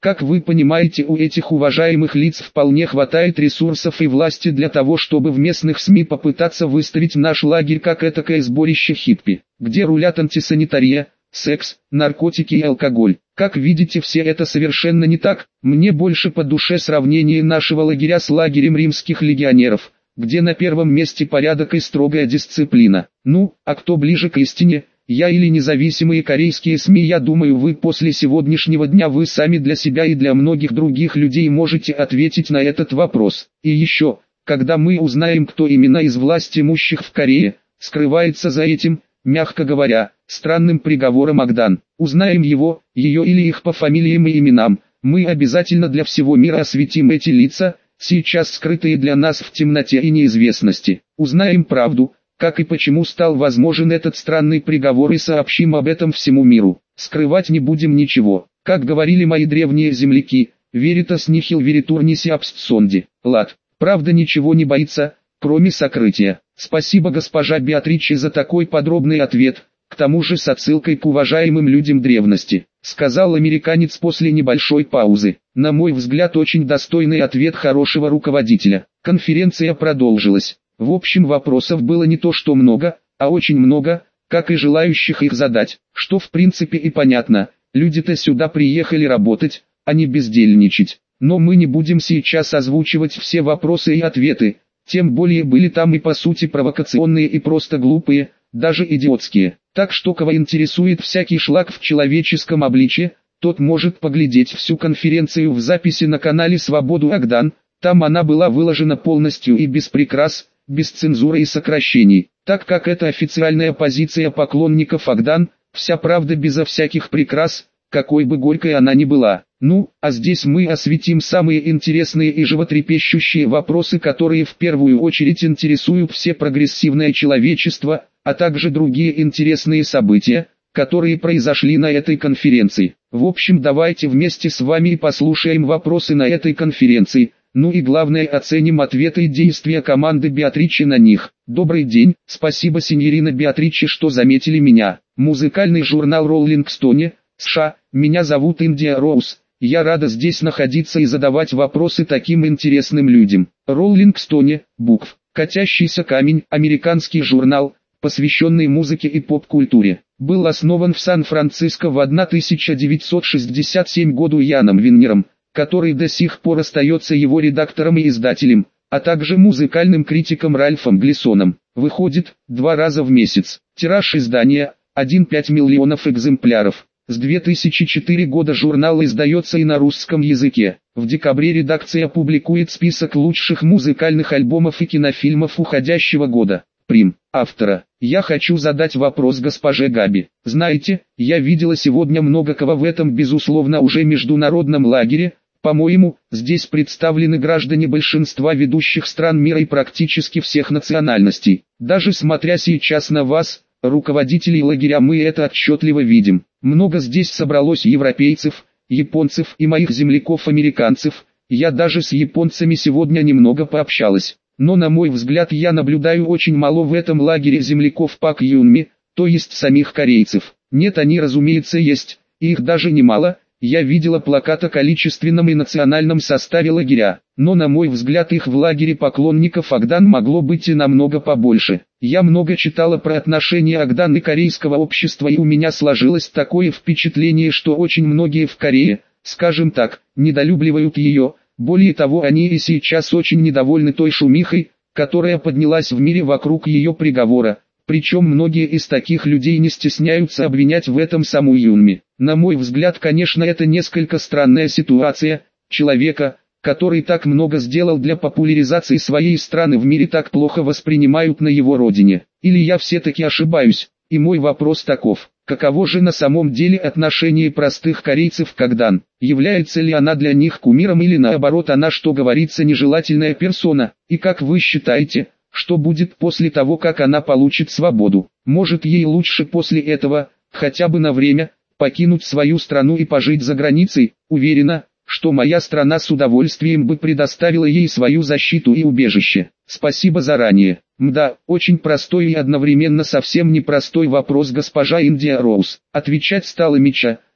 Как вы понимаете, у этих уважаемых лиц вполне хватает ресурсов и власти для того, чтобы в местных СМИ попытаться выставить наш лагерь как этакое сборище хиппи, где рулят антисанитария, секс, наркотики и алкоголь. Как видите, все это совершенно не так. Мне больше по душе сравнение нашего лагеря с лагерем римских легионеров, где на первом месте порядок и строгая дисциплина. Ну, а кто ближе к истине, я или независимые корейские СМИ? Я думаю, вы после сегодняшнего дня вы сами для себя и для многих других людей можете ответить на этот вопрос. И еще, когда мы узнаем, кто именно из власть имущих в Корее скрывается за этим, мягко говоря, странным приговором Агдан, узнаем его, ее или их по фамилиям и именам, мы обязательно для всего мира осветим эти лица, сейчас скрытые для нас в темноте и неизвестности. Узнаем правду, как и почему стал возможен этот странный приговор, и сообщим об этом всему миру. Скрывать не будем ничего. Как говорили мои древние земляки, veritas nihil veritur nisi abscondi. Лад, правда ничего не боится, кроме сокрытия. Спасибо, госпожа Беатриче, за такой подробный ответ, к тому же с отсылкой к уважаемым людям древности, сказал американец после небольшой паузы. На мой взгляд, очень достойный ответ хорошего руководителя. Конференция продолжилась. В общем, вопросов было не то что много, а очень много, как и желающих их задать, что в принципе и понятно. Люди-то сюда приехали работать, а не бездельничать. Но мы не будем сейчас озвучивать все вопросы и ответы. Тем более были там и по сути провокационные и просто глупые, даже идиотские. Так что кого интересует всякий шлак в человеческом обличье, тот может поглядеть всю конференцию в записи на канале Свободу Агдан. Там она была выложена полностью и без прикрас, без цензуры и сокращений. Так как это официальная позиция поклонников Агдан, вся правда безо всяких прикрас, какой бы горькой она ни была. Ну, а здесь мы осветим самые интересные и животрепещущие вопросы, которые в первую очередь интересуют все прогрессивное человечество, а также другие интересные события, которые произошли на этой конференции. В общем, давайте вместе с вами и послушаем вопросы на этой конференции, ну и главное, оценим ответы и действия команды Беатриче на них. Добрый день, спасибо, сеньорина Беатриче, что заметили меня. Музыкальный журнал Rolling Stone, США, меня зовут Индия Роуз. Я рада здесь находиться и задавать вопросы таким интересным людям. Rolling Stone, букв, катящийся камень, американский журнал, посвященный музыке и поп-культуре. Был основан в Сан-Франциско в тысяча девятьсот шестьдесят седьмом году Яном Виннером, который до сих пор остается его редактором и издателем, а также музыкальным критиком Ральфом Глисоном. Выходит два раза в месяц. Тираж издания – один целых пять десятых миллионов экземпляров. С две тысячи четвёртого года журнал издается и на русском языке. В декабре редакция публикует список лучших музыкальных альбомов и кинофильмов уходящего года. Прим. Автора. Я хочу задать вопрос госпоже Габи. Знаете, я видела сегодня много кого в этом безусловно уже международном лагере. По-моему, здесь представлены граждане большинства ведущих стран мира и практически всех национальностей. Даже смотря сейчас на вас, руководителей лагеря, мы это отчетливо видим. Много здесь собралось европейцев, японцев и моих земляков-американцев. Я даже с японцами сегодня немного пообщалась. Но на мой взгляд я наблюдаю очень мало в этом лагере земляков Пак Юнми, то есть самих корейцев. Нет, они разумеется есть, и их даже немало. Я видела плакат о количественном и национальном составе лагеря, но на мой взгляд их в лагере поклонников Агдан могло быть и намного побольше. Я много читала про отношения Агдан и корейского общества, и у меня сложилось такое впечатление, что очень многие в Корее, скажем так, недолюбливают ее. Более того, они и сейчас очень недовольны той шумихой, которая поднялась в мире вокруг ее приговора. Причем многие из таких людей не стесняются обвинять в этом саму Юнми. На мой взгляд, конечно, это несколько странная ситуация. Человека, который так много сделал для популяризации своей страны, в мире так плохо воспринимают на его родине. Или я все-таки ошибаюсь? И мой вопрос таков: каково же на самом деле отношение простых корейцев к Агдан? Является ли она для них кумиром или наоборот она, что говорится, нежелательная персона? И как вы считаете, что будет после того, как она получит свободу? Может, ей лучше после этого, хотя бы на время, покинуть свою страну и пожить за границей? Уверена, что моя страна с удовольствием бы предоставила ей свою защиту и убежище. Спасибо заранее. Мда, очень простой и одновременно совсем непростой вопрос, госпожа Индия Роуз. Отвечать стала Мича,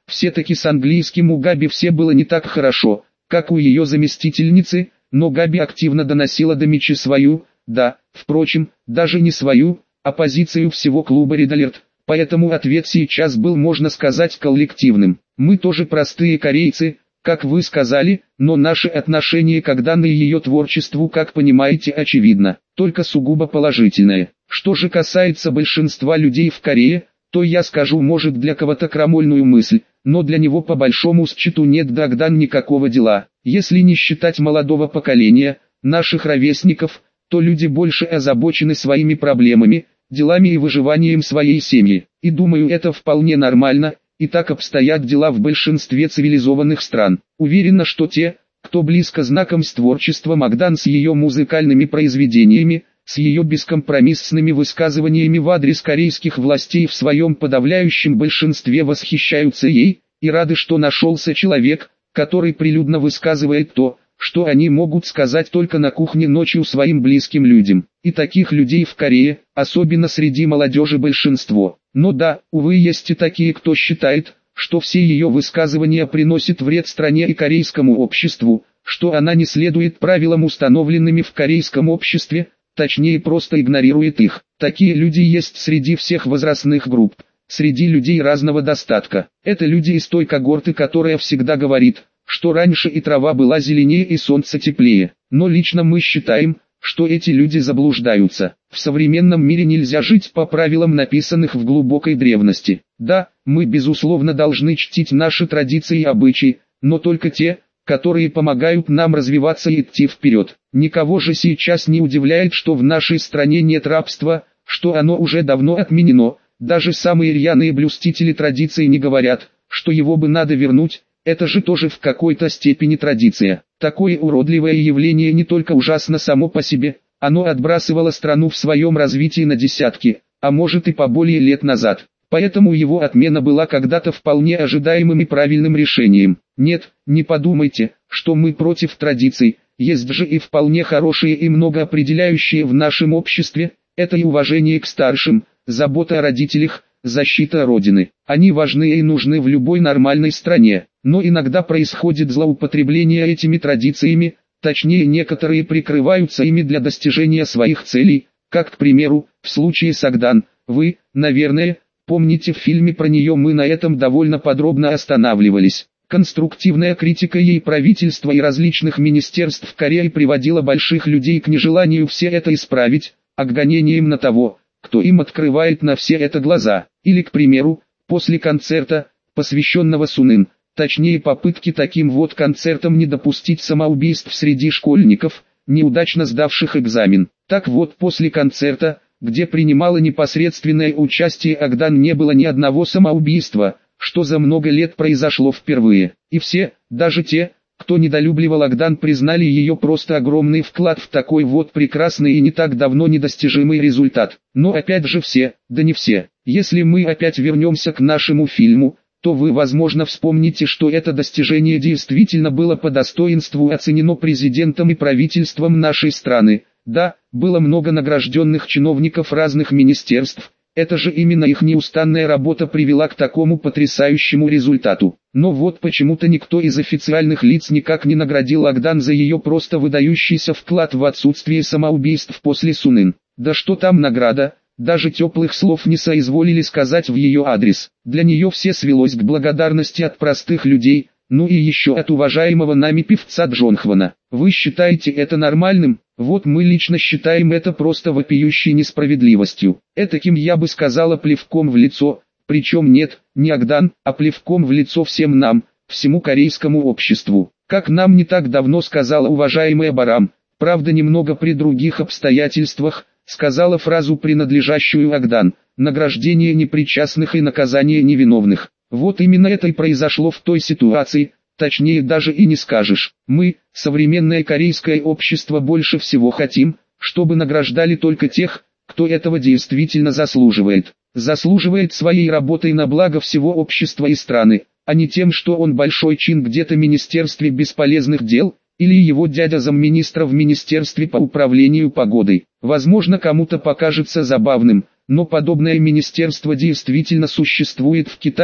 Все-таки с английским у Габи все было не так хорошо, как у ее заместительницы, но Габи активно доносила до Мичи свою, да, впрочем, даже не свою, а позицию всего клуба Red Alert, поэтому ответ сейчас был, можно сказать, коллективным. Мы тоже простые корейцы, как вы сказали, но наше отношение к Агдан и ее творчеству, как понимаете, очевидно, только сугубо положительное. Что же касается большинства людей в Корее, то я скажу, может, для кого-то крамольную мысль, но для него по большому счету нет до Агдан никакого дела. Если не считать молодого поколения, наших ровесников, то люди больше озабочены своими проблемами, делами и выживанием своей семьи. И думаю, это вполне нормально, и так обстоят дела в большинстве цивилизованных стран. Уверена, что те, кто близко знаком с творчеством Агдан, с ее музыкальными произведениями, с ее бескомпромиссными высказываниями в адрес корейских властей в своем подавляющем большинстве восхищаются ей, и рады, что нашелся человек, который прилюдно высказывает то, что они могут сказать только на кухне ночью своим близким людям. И таких людей в Корее, особенно среди молодежи, большинство. Но да, увы, есть и такие, кто считает, что все ее высказывания приносят вред стране и корейскому обществу, что она не следует правилам, установленными в корейском обществе, точнее просто игнорирует их. Такие люди есть среди всех возрастных групп, среди людей разного достатка. Это люди из той когорты, которая всегда говорит, что раньше и трава была зеленее и солнце теплее. Но лично мы считаем, что эти люди заблуждаются. В современном мире нельзя жить по правилам, написанных в глубокой древности. Да, мы безусловно должны чтить наши традиции и обычаи, но только те, которые помогают нам развиваться и идти вперед. Никого же сейчас не удивляет, что в нашей стране нет рабства, что оно уже давно отменено. Даже самые рьяные блюстители традиций не говорят, что его бы надо вернуть. Это же тоже в какой-то степени традиция. Такое уродливое явление не только ужасно само по себе, оно отбрасывало страну в своем развитии на десятки, а может и поболее лет назад. Поэтому его отмена была когда-то вполне ожидаемым и правильным решением. Нет, не подумайте, что мы против традиций, есть же и вполне хорошие и многоопределяющие в нашем обществе, это и уважение к старшим, забота о родителях, защита Родины. Они важны и нужны в любой нормальной стране, но иногда происходит злоупотребление этими традициями, точнее некоторые прикрываются ими для достижения своих целей, как, к примеру, в случае с Агдан. Вы, наверное, помните, в фильме про нее мы на этом довольно подробно останавливались. Конструктивная критика ей правительства и различных министерств Кореи приводила больших людей к нежеланию все это исправить, а к гонениям на того, кто им открывает на все это глаза. Или, к примеру, после концерта, посвященного Сунын, точнее попытки таким вот концертом не допустить самоубийств среди школьников, неудачно сдавших экзамен. Так вот, после концерта, где принимала непосредственное участие Агдан, не было ни одного самоубийства, что за много лет произошло впервые. И все, даже те, кто недолюбливал Агдан, признали ее просто огромный вклад в такой вот прекрасный и не так давно недостижимый результат. Но опять же все, да не все. Если мы опять вернемся к нашему фильму, то вы, возможно, вспомните, что это достижение действительно было по достоинству оценено президентом и правительством нашей страны. Да, было много награжденных чиновников разных министерств, это же именно их неустанная работа привела к такому потрясающему результату. Но вот почему-то никто из официальных лиц никак не наградил Агдан за ее просто выдающийся вклад в отсутствие самоубийств после Сунын. Да что там награда, даже теплых слов не соизволили сказать в ее адрес. Для нее все свелось к благодарности от простых людей, ну и еще от уважаемого нами певца Джонхвана. Вы считаете это нормальным? Вот мы лично считаем это просто вопиющей несправедливостью. Этаким, я бы сказала, плевком в лицо, причем нет, не Агдан, а плевком в лицо всем нам, всему корейскому обществу. Как нам не так давно сказала уважаемая Барам, правда немного при других обстоятельствах, сказала фразу, принадлежащую Агдан: награждение непричастных и наказание невиновных. Вот именно это и произошло в той ситуации, точнее даже и не скажешь. Мы, современное корейское общество, больше всего хотим, чтобы награждали только тех, кто этого действительно заслуживает. Заслуживает своей работой на благо всего общества и страны, а не тем, что он большой чин где-то в Министерстве бесполезных дел, или его дядя замминистра в Министерстве по управлению погодой. Возможно, кому-то покажется забавным, но подобное министерство действительно существует в Китае,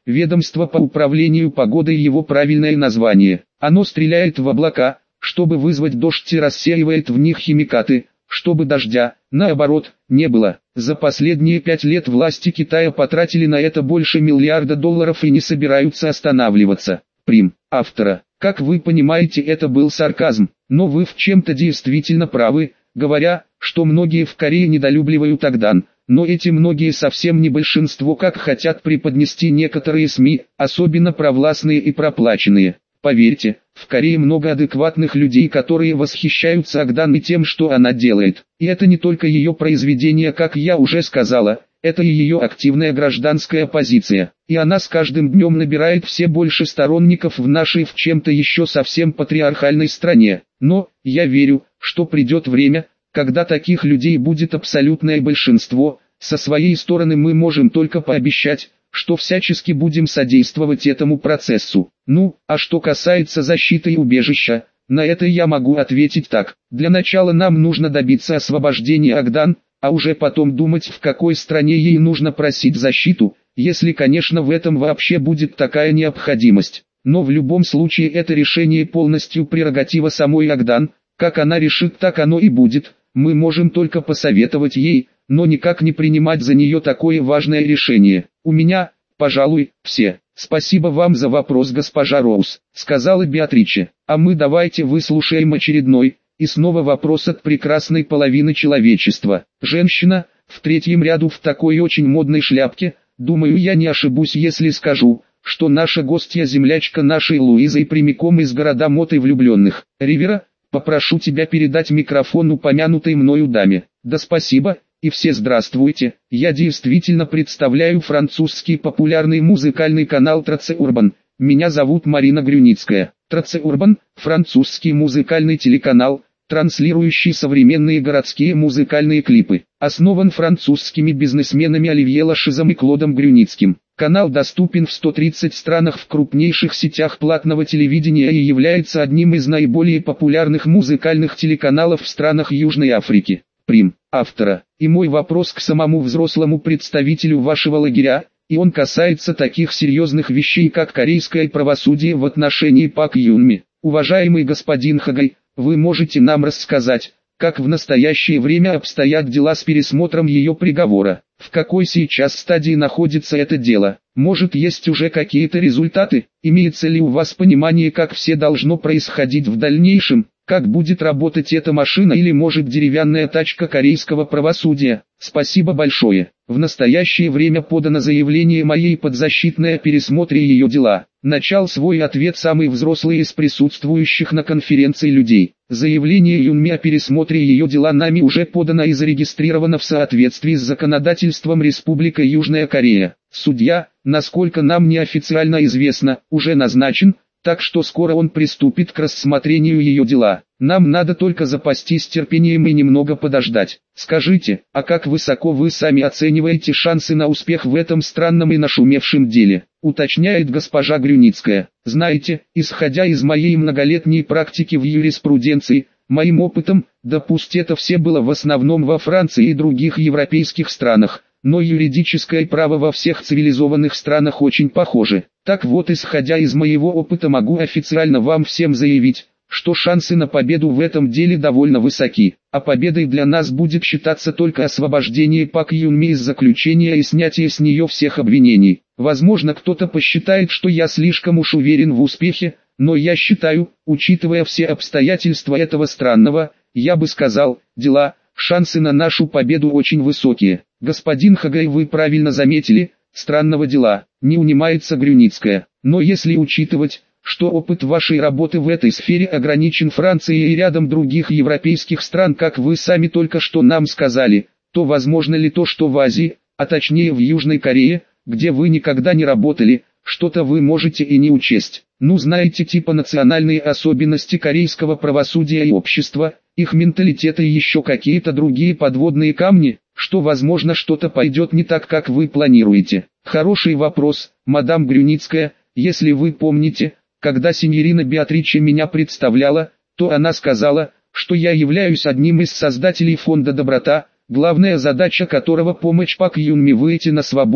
ведомство по управлению погодой его правильное название. Оно стреляет в облака, чтобы вызвать дождь и рассеивает в них химикаты, чтобы дождя, наоборот, не было. За последние пять лет власти Китая потратили на это больше миллиарда долларов и не собираются останавливаться. Прим. Автора. Как вы понимаете, это был сарказм, но вы в чем-то действительно правы, говоря, что многие в Корее недолюбливают Агдан, но эти многие совсем не большинство, как хотят преподнести некоторые СМИ, особенно провластные и проплаченные. Поверьте, в Корее много адекватных людей, которые восхищаются Агдан и тем, что она делает. И это не только ее произведение, как я уже сказала, это и ее активная гражданская позиция. И она с каждым днем набирает все больше сторонников в нашей в чем-то еще совсем патриархальной стране. Но, я верю, что придет время, когда таких людей будет абсолютное большинство. Со своей стороны мы можем только пообещать, что всячески будем содействовать этому процессу. Ну, а что касается защиты и убежища, на это я могу ответить так. Для начала нам нужно добиться освобождения Агдан, а уже потом думать, в какой стране ей нужно просить защиту, если, конечно, в этом вообще будет такая необходимость. Но в любом случае это решение полностью прерогатива самой Агдан, как она решит, так оно и будет. Мы можем только посоветовать ей, но никак не принимать за нее такое важное решение. У меня, пожалуй, все. Спасибо вам за вопрос, госпожа Роуз, сказала Беатриче. А мы давайте выслушаем очередной, и снова вопрос от прекрасной половины человечества. Женщина, в третьем ряду в такой очень модной шляпке, думаю, я не ошибусь, если скажу, что наша гостья-землячка нашей Луизой прямиком из города Моты влюбленных. Ривера, попрошу тебя передать микрофон упомянутой мною даме. Да спасибо, и все здравствуйте. Я действительно представляю французский популярный музыкальный канал Траце Урбан. Меня зовут Марина Грюницкая. Траце Урбан – французский музыкальный телеканал, транслирующий современные городские музыкальные клипы. Основан французскими бизнесменами Оливье Лашизом и Клодом Грюницким. Канал доступен в ста тридцати странах в крупнейших сетях платного телевидения и является одним из наиболее популярных музыкальных телеканалов в странах Южной Африки. Прим. Автора. И мой вопрос к самому взрослому представителю вашего лагеря, и он касается таких серьезных вещей, как корейское правосудие в отношении Пак Юнми. Уважаемый господин Хагай, вы можете нам рассказать, как в настоящее время обстоят дела с пересмотром ее приговора? В какой сейчас стадии находится это дело? Может, есть уже какие-то результаты? Имеется ли у вас понимание, как все должно происходить в дальнейшем? Как будет работать эта машина или может деревянная тачка корейского правосудия? Спасибо большое. В настоящее время подано заявление моей подзащитной о пересмотре ее дела. Начал свой ответ самый взрослый из присутствующих на конференции людей. Заявление Юнми о пересмотре ее дела нами уже подано и зарегистрировано в соответствии с законодательством Республики Южная Корея. Судья, насколько нам неофициально известно, уже назначен, так что скоро он приступит к рассмотрению ее дела. Нам надо только запастись терпением и немного подождать. Скажите, а как высоко вы сами оцениваете шансы на успех в этом странном и нашумевшем деле? Уточняет госпожа Грюницкая. Знаете, исходя из моей многолетней практики в юриспруденции, моим опытом, да пусть это все было в основном во Франции и других европейских странах, но юридическое право во всех цивилизованных странах очень похоже. Так вот, исходя из моего опыта, могу официально вам всем заявить, что шансы на победу в этом деле довольно высоки, а победой для нас будет считаться только освобождение Пак Юнми из заключения и снятие с нее всех обвинений. Возможно, кто-то посчитает, что я слишком уж уверен в успехе, но я считаю, учитывая все обстоятельства этого странного, я бы сказал, дела, шансы на нашу победу очень высокие. Господин Хагай, вы правильно заметили, странного дела, не унимается Грюницкая. Но если учитывать, что опыт вашей работы в этой сфере ограничен Францией и рядом других европейских стран, как вы сами только что нам сказали, то возможно ли то, что в Азии, а точнее в Южной Корее, где вы никогда не работали, что-то вы можете и не учесть? Ну, знаете, типа национальные особенности корейского правосудия и общества, их менталитета и еще какие-то другие подводные камни, что возможно что-то пойдет не так, как вы планируете. Хороший вопрос, мадам Грюницкая. Если вы помните, когда синьорина Беатриче меня представляла, то она сказала, что я являюсь одним из создателей фонда «Доброта», главная задача которого помочь Пак Юнми выйти на свободу,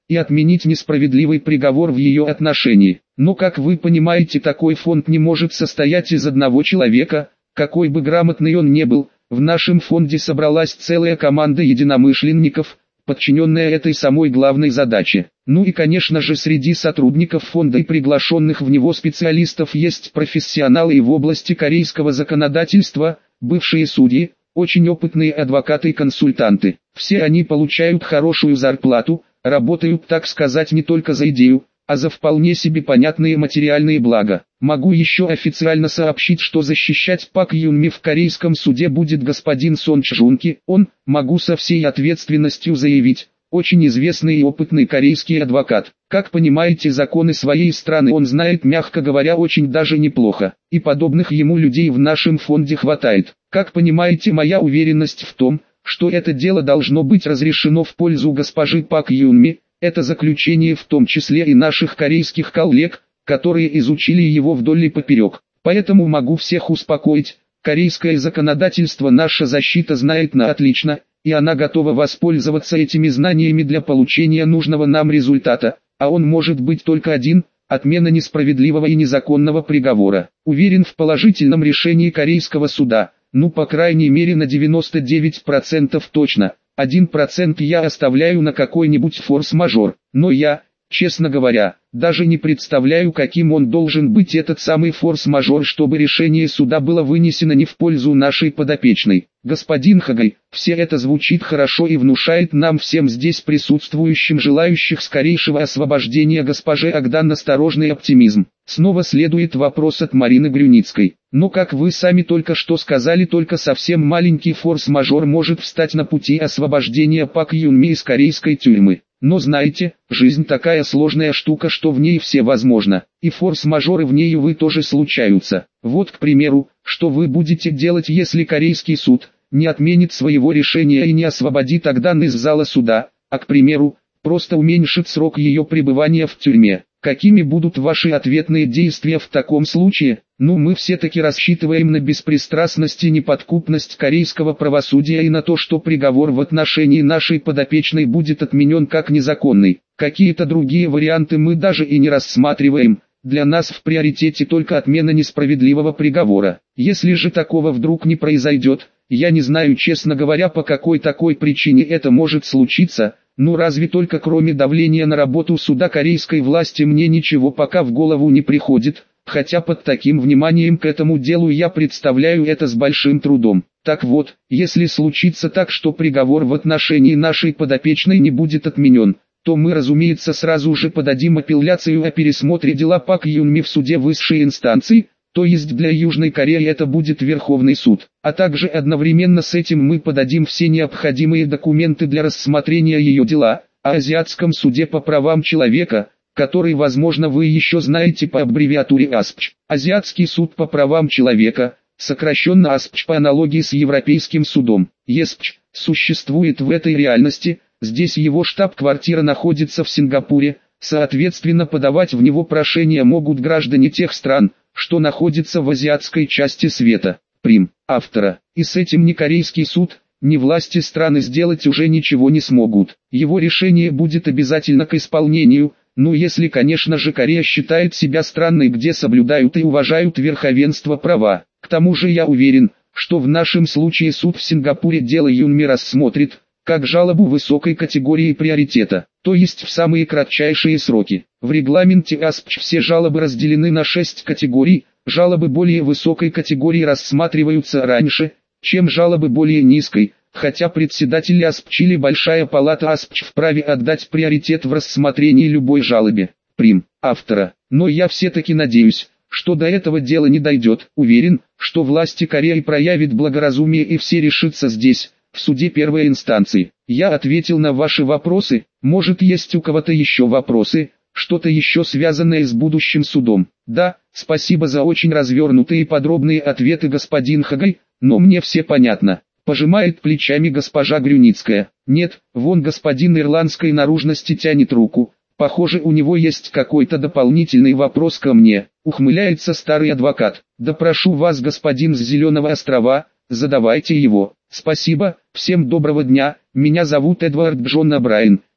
и отменить несправедливый приговор в ее отношении. Но, как вы понимаете, такой фонд не может состоять из одного человека, какой бы грамотный он ни был. В нашем фонде собралась целая команда единомышленников, подчиненная этой самой главной задаче. Ну и конечно же среди сотрудников фонда и приглашенных в него специалистов есть профессионалы и в области корейского законодательства, бывшие судьи, очень опытные адвокаты и консультанты. Все они получают хорошую зарплату, работают, так сказать, не только за идею, а за вполне себе понятные материальные блага. Могу еще официально сообщить, что защищать Пак Юн Ми в корейском суде будет господин Сон Чжунки. Он, могу со всей ответственностью заявить, очень известный и опытный корейский адвокат. Как понимаете, законы своей страны он знает, мягко говоря, очень даже неплохо. И подобных ему людей в нашем фонде хватает. Как понимаете, моя уверенность в том, что это дело должно быть разрешено в пользу госпожи Пак Юн Ми. Это заключение в том числе и наших корейских коллег, которые изучили его вдоль и поперек. Поэтому могу всех успокоить, корейское законодательство наша защита знает на отлично, и она готова воспользоваться этими знаниями для получения нужного нам результата, а он может быть только один – отмена несправедливого и незаконного приговора. Уверен в положительном решении корейского суда, ну по крайней мере на девяносто девять процентов точно. Один процент я оставляю на какой-нибудь форс-мажор, но я, честно говоря, даже не представляю, каким он должен быть, этот самый форс-мажор, чтобы решение суда было вынесено не в пользу нашей подопечной. Господин Хагай, все это звучит хорошо и внушает нам всем здесь присутствующим желающих скорейшего освобождения госпожи Агдан осторожный оптимизм. Снова следует вопрос от Марины Грюницкой. Но как вы сами только что сказали, только совсем маленький форс-мажор может встать на пути освобождения Пак Юн Ми из корейской тюрьмы. Но знаете, жизнь такая сложная штука, что в ней все возможно, и форс-мажоры в ней, увы, тоже случаются. Вот, к примеру, что вы будете делать, если корейский суд не отменит своего решения и не освободит Агдан из зала суда, а, к примеру, просто уменьшит срок ее пребывания в тюрьме? Какими будут ваши ответные действия в таком случае? Ну, мы все-таки рассчитываем на беспристрастность и неподкупность корейского правосудия и на то, что приговор в отношении нашей подопечной будет отменен как незаконный. Какие-то другие варианты мы даже и не рассматриваем. Для нас в приоритете только отмена несправедливого приговора. Если же такого вдруг не произойдет, я не знаю, честно говоря, по какой такой причине это может случиться. Ну разве только кроме давления на работу суда корейской власти мне ничего пока в голову не приходит, хотя под таким вниманием к этому делу я представляю это с большим трудом. Так вот, если случится так, что приговор в отношении нашей подопечной не будет отменен, то мы, разумеется, сразу же подадим апелляцию о пересмотре дела Пак Юн Ми в суде высшей инстанции, то есть для Южной Кореи это будет Верховный суд. А также одновременно с этим мы подадим все необходимые документы для рассмотрения ее дела о Азиатском суде по правам человека, который, возможно, вы еще знаете по аббревиатуре АСПЧ. Азиатский суд по правам человека, сокращенно АСПЧ по аналогии с Европейским судом. ЕСПЧ существует в этой реальности, здесь его штаб-квартира находится в Сингапуре, соответственно подавать в него прошения могут граждане тех стран, что находится в азиатской части света. Прим. Автора. И с этим ни корейский суд, ни власти страны сделать уже ничего не смогут. Его решение будет обязательно к исполнению, ну если, конечно же, Корея считает себя страной, где соблюдают и уважают верховенство права. К тому же я уверен, что в нашем случае суд в Сингапуре дело Юн Ми рассмотрит, как жалобу высокой категории приоритета, то есть в самые кратчайшие сроки. В регламенте АСПЧ все жалобы разделены на шесть категорий, жалобы более высокой категории рассматриваются раньше, чем жалобы более низкой, хотя председатель АСПЧ или Большая палата АСПЧ вправе отдать приоритет в рассмотрении любой жалобе. Прим. Автора. Но я все-таки надеюсь, что до этого дела не дойдет. Уверен, что власти Кореи проявят благоразумие и все решится здесь, в суде первой инстанции. Я ответил на ваши вопросы, может есть у кого-то еще вопросы, что-то еще связанное с будущим судом. Да, спасибо за очень развернутые и подробные ответы, господин Хагай, но мне все понятно. Пожимает плечами госпожа Грюницкая. Нет, вон господин ирландской наружности тянет руку. Похоже, у него есть какой-то дополнительный вопрос ко мне. Ухмыляется старый адвокат. Да прошу вас, господин с Зеленого острова, задавайте его. Спасибо, всем доброго дня, меня зовут Эдвард Джон О'Брайен,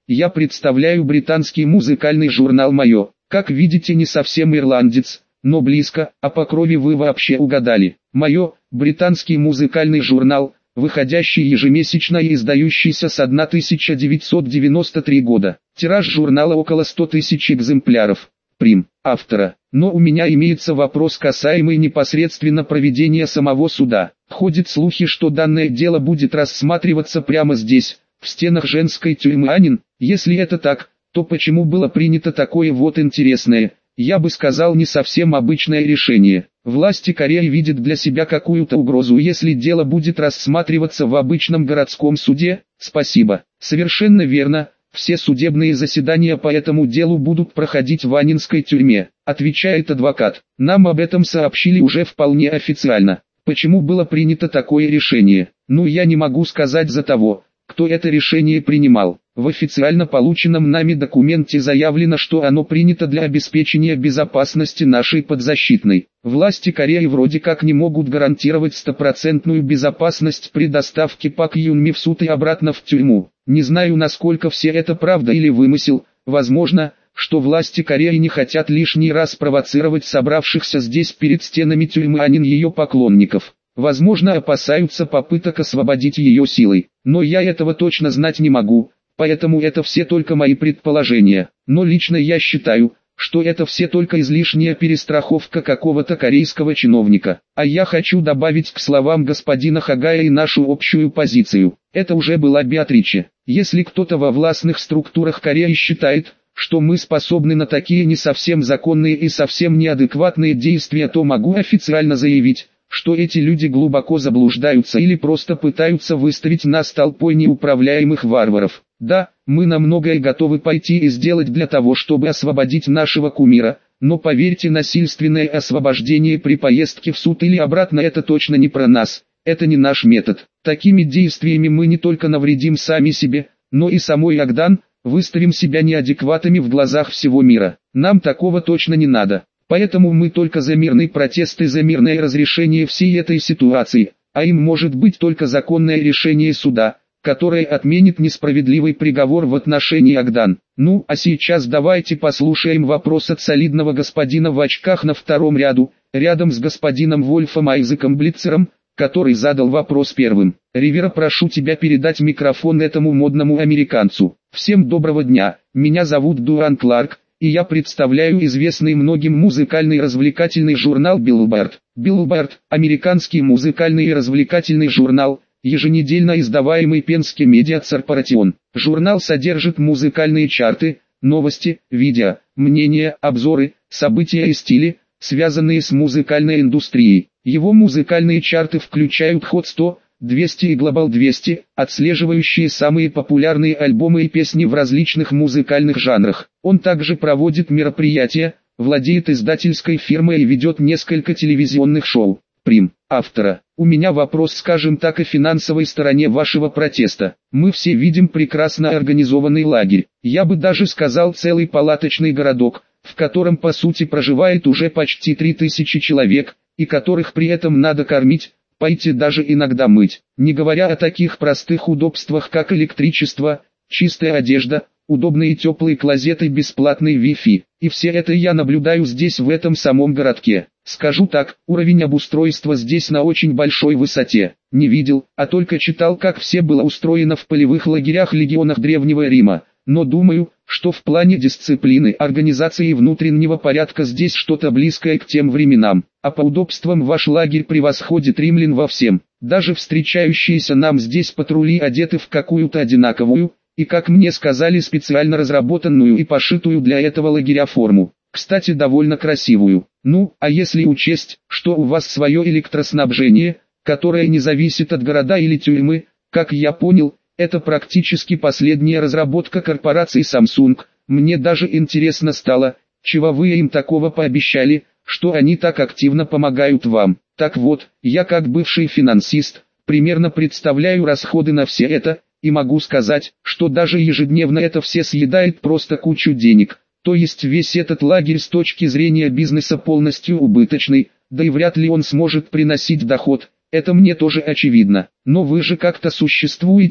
я представляю британский музыкальный журнал «Майо». Как видите, не совсем ирландец, но близко, а по крови вы вообще угадали. «Майо» – британский музыкальный журнал, выходящий ежемесячно и издающийся с тысяча девятьсот девяносто третьего года. Тираж журнала около ста тысяч экземпляров. Прим. Автора. Но у меня имеется вопрос, касаемый непосредственно проведения самого суда. Ходят слухи, что данное дело будет рассматриваться прямо здесь, в стенах женской тюрьмы Анин. Если это так, то почему было принято такое вот интересное, я бы сказал, не совсем обычное решение? Власти Кореи видят для себя какую-то угрозу, если дело будет рассматриваться в обычном городском суде? Спасибо. Совершенно верно. Все судебные заседания по этому делу будут проходить в Аннинской тюрьме, отвечает адвокат. Нам об этом сообщили уже вполне официально. Почему было принято такое решение? Ну, я не могу сказать за того, кто это решение принимал. В официально полученном нами документе заявлено, что оно принято для обеспечения безопасности нашей подзащитной. Власти Кореи вроде как не могут гарантировать стопроцентную безопасность при доставке Пак Юнми в суд и обратно в тюрьму. Не знаю, насколько все это правда или вымысел. Возможно, что власти Кореи не хотят лишний раз провоцировать собравшихся здесь перед стенами тюрьмы Анин ее поклонников. Возможно, опасаются попыток освободить ее силой. Но я этого точно знать не могу, поэтому это все только мои предположения. Но лично я считаю, что это все только излишняя перестраховка какого-то корейского чиновника. А я хочу добавить к словам господина Хагая и нашу общую позицию. Это уже была Беатриче. Если кто-то во властных структурах Кореи считает, что мы способны на такие не совсем законные и совсем неадекватные действия, то могу официально заявить, что эти люди глубоко заблуждаются или просто пытаются выставить нас толпой неуправляемых варваров. Да, мы на многое готовы пойти и сделать для того, чтобы освободить нашего кумира, но поверьте, насильственное освобождение при поездке в суд или обратно — это точно не про нас, это не наш метод. Такими действиями мы не только навредим сами себе, но и самой Агдан, выставим себя неадекватами в глазах всего мира. Нам такого точно не надо. Поэтому мы только за мирный протест и за мирное разрешение всей этой ситуации, а им может быть только законное решение суда, которое отменит несправедливый приговор в отношении Агдан. Ну, а сейчас давайте послушаем вопрос от солидного господина в очках на втором ряду, рядом с господином Вольфом Айзеком Блицером, который задал вопрос первым. Ривера, прошу тебя передать микрофон этому модному американцу. Всем доброго дня, меня зовут Дуан Кларк, и я представляю известный многим музыкальный и развлекательный журнал Billboard. Billboard – американский музыкальный и развлекательный журнал, еженедельно издаваемый Penske Media Corporation. Журнал содержит музыкальные чарты, новости, видео, мнения, обзоры, события и стили, связанные с музыкальной индустрией. Его музыкальные чарты включают Hot сто, двести и Global двести, отслеживающие самые популярные альбомы и песни в различных музыкальных жанрах. Он также проводит мероприятия, владеет издательской фирмой и ведет несколько телевизионных шоу. Прим. Автора. У меня вопрос, скажем так, о финансовой стороне вашего протеста. Мы все видим прекрасно организованный лагерь. Я бы даже сказал целый палаточный городок, в котором по сути проживает уже почти три тысячи человек, и которых при этом надо кормить, пойти даже иногда мыть, не говоря о таких простых удобствах, как электричество, чистая одежда, удобные теплые клозеты, бесплатный Wi-Fi. И все это я наблюдаю здесь, в этом самом городке. Скажу так, уровень обустройства здесь на очень большой высоте. Не видел, а только читал, как все было устроено в полевых лагерях-легионах Древнего Рима. Но думаю, что в плане дисциплины, организации и внутреннего порядка здесь что-то близкое к тем временам. А по удобствам ваш лагерь превосходит римлян во всем. Даже встречающиеся нам здесь патрули одеты в какую-то одинаковую, и, как мне сказали, специально разработанную и пошитую для этого лагеря форму. Кстати, довольно красивую. Ну, а если учесть, что у вас свое электроснабжение, которое не зависит от города или тюрьмы, как я понял, это практически последняя разработка корпорации Samsung. Мне даже интересно стало, чего вы им такого пообещали, что они так активно помогают вам. Так вот, я как бывший финансист, примерно представляю расходы на все это, и могу сказать, что даже ежедневно это все съедает просто кучу денег. То есть весь этот лагерь с точки зрения бизнеса полностью убыточный, да и вряд ли он сможет приносить доход. Это мне тоже очевидно. Но вы же как-то существуете.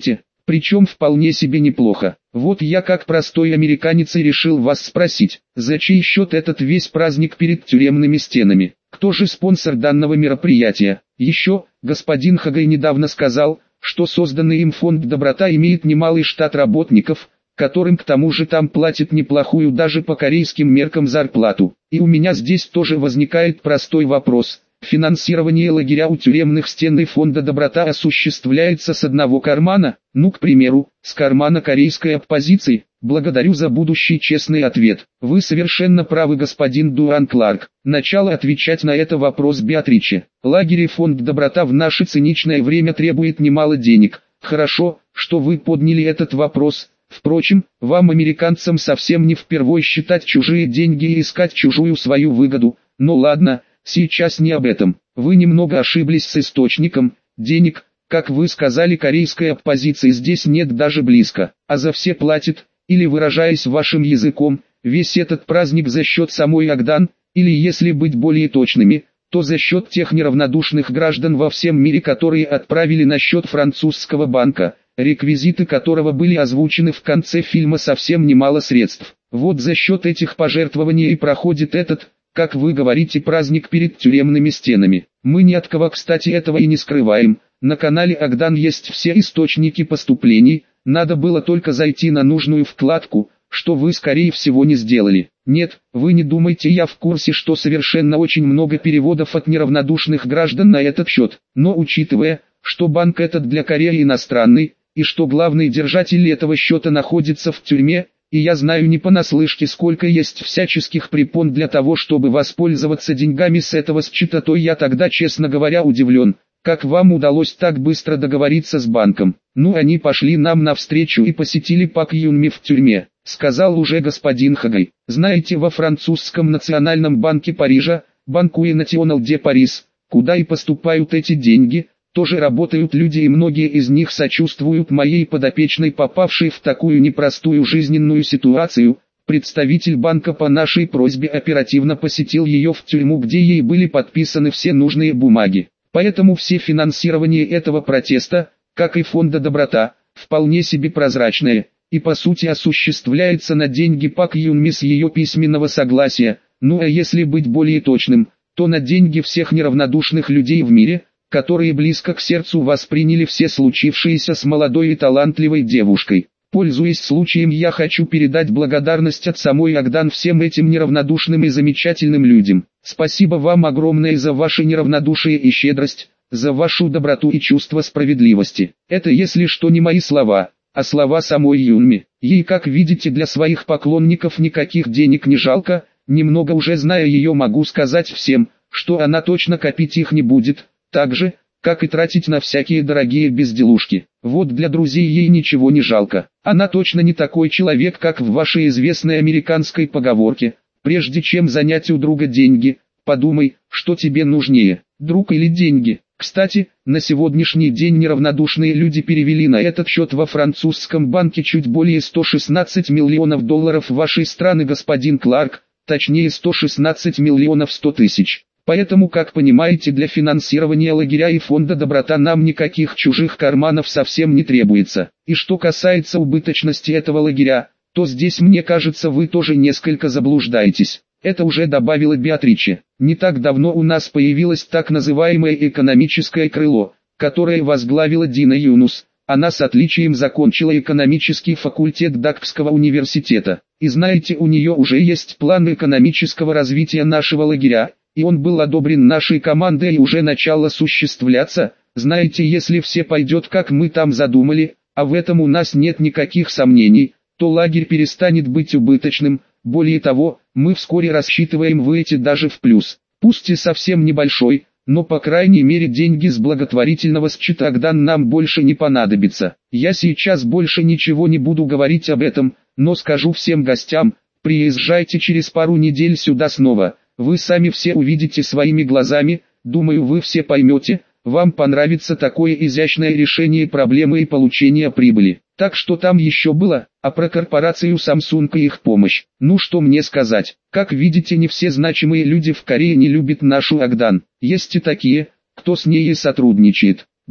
Причем вполне себе неплохо. Вот я как простой американец и решил вас спросить, за чей счет этот весь праздник перед тюремными стенами? Кто же спонсор данного мероприятия? Еще, господин Хагай недавно сказал, что созданный им фонд «Доброта» имеет немалый штат работников, которым к тому же там платят неплохую даже по корейским меркам зарплату. И у меня здесь тоже возникает простой вопрос. Финансирование лагеря у тюремных стен и фонда «Доброта» осуществляется с одного кармана, ну, к примеру, с кармана корейской оппозиции. Благодарю за будущий честный ответ. Вы совершенно правы, господин Дуан Кларк. Начало отвечать на это вопрос Беатриче. Лагерь и фонд «Доброта» в наше циничное время требует немало денег. Хорошо, что вы подняли этот вопрос. Впрочем, вам, американцам, совсем не впервой считать чужие деньги и искать чужую свою выгоду. Ну ладно, сейчас не об этом. Вы немного ошиблись с источником. Денег, как вы сказали, корейской оппозиции здесь нет даже близко. А за все платит, или выражаясь вашим языком, весь этот праздник за счет самой Агдан, или если быть более точными, то за счет тех неравнодушных граждан во всем мире, которые отправили на счет французского банка, реквизиты которого были озвучены в конце фильма, совсем немало средств. Вот за счет этих пожертвований и проходит этот, как вы говорите, праздник перед тюремными стенами. Мы ни от кого, кстати, этого и не скрываем. На канале Агдан есть все источники поступлений, надо было только зайти на нужную вкладку, что вы скорее всего не сделали. Нет, вы не думайте, я в курсе, что совершенно очень много переводов от неравнодушных граждан на этот счет. Но учитывая, что банк этот для Кореи иностранный, и что главный держатель этого счета находится в тюрьме, и я знаю не понаслышке, сколько есть всяческих препон для того, чтобы воспользоваться деньгами с этого счета, то я тогда, честно говоря, удивлен, как вам удалось так быстро договориться с банком. Ну, они пошли нам навстречу и посетили Пак Юнми в тюрьме, сказал уже господин Хагай. Знаете, во французском национальном банке Парижа, Банкуэ Национал де Парис, куда и поступают эти деньги, тоже работают люди, и многие из них сочувствуют моей подопечной, попавшей в такую непростую жизненную ситуацию. Представитель банка по нашей просьбе оперативно посетил ее в тюрьму, где ей были подписаны все нужные бумаги. Поэтому все финансирование этого протеста, как и фонда «Доброта», вполне себе прозрачное, и по сути осуществляется на деньги Пак Юнми с ее письменного согласия. Ну а если быть более точным, то на деньги всех неравнодушных людей в мире, которые близко к сердцу восприняли все случившееся с молодой и талантливой девушкой. Пользуясь случаем, я хочу передать благодарность от самой Агдан всем этим неравнодушным и замечательным людям. Спасибо вам огромное за ваше неравнодушие и щедрость, за вашу доброту и чувство справедливости. Это, если что, не мои слова, а слова самой Юнми. Ей, как видите, для своих поклонников никаких денег не жалко. Немного уже зная ее, могу сказать всем, что она точно копить их не будет. Так же, как и тратить на всякие дорогие безделушки. Вот для друзей ей ничего не жалко. Она точно не такой человек, как в вашей известной американской поговорке: прежде чем занять у друга деньги, подумай, что тебе нужнее, друг или деньги. Кстати, на сегодняшний день неравнодушные люди перевели на этот счет во французском банке чуть более ста шестнадцати миллионов долларов вашей страны, господин Кларк, точнее сто шестнадцать миллионов сто тысяч. Поэтому, как понимаете, для финансирования лагеря и фонда «Доброта» нам никаких чужих карманов совсем не требуется. И что касается убыточности этого лагеря, то здесь, мне кажется, вы тоже несколько заблуждаетесь. Это уже добавила Беатриче. Не так давно у нас появилось так называемое экономическое крыло, которое возглавила Дина Юнус. Она с отличием закончила экономический факультет Дакского университета. И знаете, у нее уже есть план экономического развития нашего лагеря, и он был одобрен нашей командой и уже начал осуществляться. Знаете, если все пойдет, как мы там задумали, а в этом у нас нет никаких сомнений, то лагерь перестанет быть убыточным. Более того, мы вскоре рассчитываем выйти даже в плюс. Пусть и совсем небольшой, но по крайней мере деньги с благотворительного счета Агдан нам больше не понадобятся. Я сейчас больше ничего не буду говорить об этом, но скажу всем гостям: приезжайте через пару недель сюда снова. Вы сами все увидите своими глазами, думаю, вы все поймете, вам понравится такое изящное решение проблемы и получения прибыли. Так что там еще было, а про корпорацию Samsung и их помощь. Ну что мне сказать, как видите, не все значимые люди в Корее не любят нашу Агдан. Есть и такие, кто с ней сотрудничает. Да,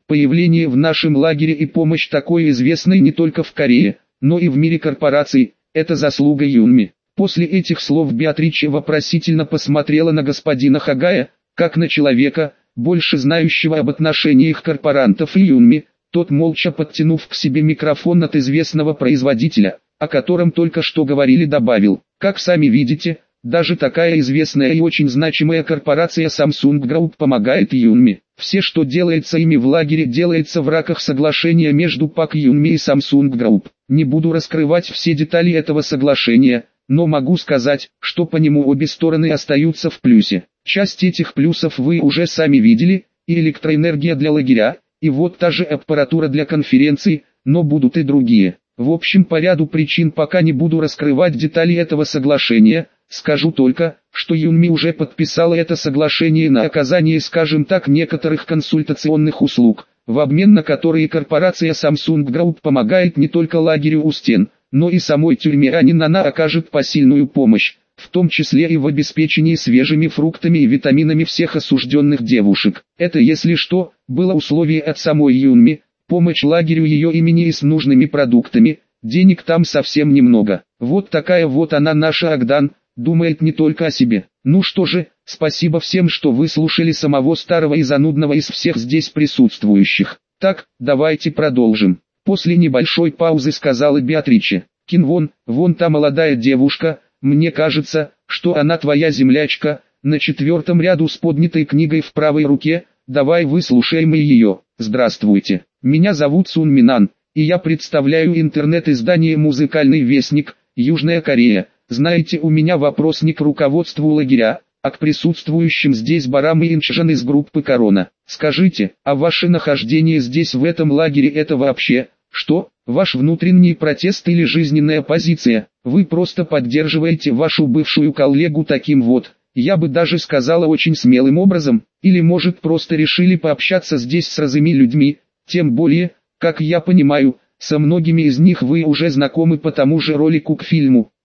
Появление в нашем лагере и помощь такой известной не только в Корее, но и в мире корпораций – это заслуга Юнми. После этих слов Беатриче вопросительно посмотрела на господина Хагая, как на человека, больше знающего об отношениях корпорантов и Юнми. Тот, молча подтянув к себе микрофон от известного производителя, о котором только что говорили, добавил: «Как сами видите, даже такая известная и очень значимая корпорация Samsung Group помогает Юнми. Все, что делается ими в лагере, делается в рамках соглашения между Пак Юнми и Samsung Group. Не буду раскрывать все детали этого соглашения, но могу сказать, что по нему обе стороны остаются в плюсе. Часть этих плюсов вы уже сами видели, и электроэнергия для лагеря, и вот та же аппаратура для конференций, но будут и другие. В общем, по ряду причин пока не буду раскрывать детали этого соглашения, скажу только, что Юнми уже подписала это соглашение на оказание, скажем так, некоторых консультационных услуг, в обмен на которые корпорация Samsung Group помогает не только лагерю у стен, но и самой тюрьме. Она окажет посильную помощь, в том числе и в обеспечении свежими фруктами и витаминами всех осужденных девушек. Это, если что, было условие от самой Юнми, помощь лагерю ее имени и с нужными продуктами, денег там совсем немного. Вот такая вот она, наша Агдан, думает не только о себе. Ну что же, спасибо всем, что выслушали самого старого и занудного из всех здесь присутствующих. Так, давайте продолжим. После небольшой паузы сказала Беатриче: «Кинвон, вон та молодая девушка, мне кажется, что она твоя землячка, на четвертом ряду с поднятой книгой в правой руке, давай выслушаем и ее». «Здравствуйте, меня зовут Сун Минан, и я представляю интернет-издание «Музыкальный вестник», Южная Корея. Знаете, у меня вопрос не к руководству лагеря, а к присутствующим здесь Барам и Инчжан из группы Корона. Скажите, а ваше нахождение здесь в этом лагере это вообще, что, ваш внутренний протест или жизненная позиция? Вы просто поддерживаете вашу бывшую коллегу таким вот, я бы даже сказала, очень смелым образом, или может просто решили пообщаться здесь с разными людьми, тем более, как я понимаю, со многими из них вы уже знакомы по тому же ролику к фильму.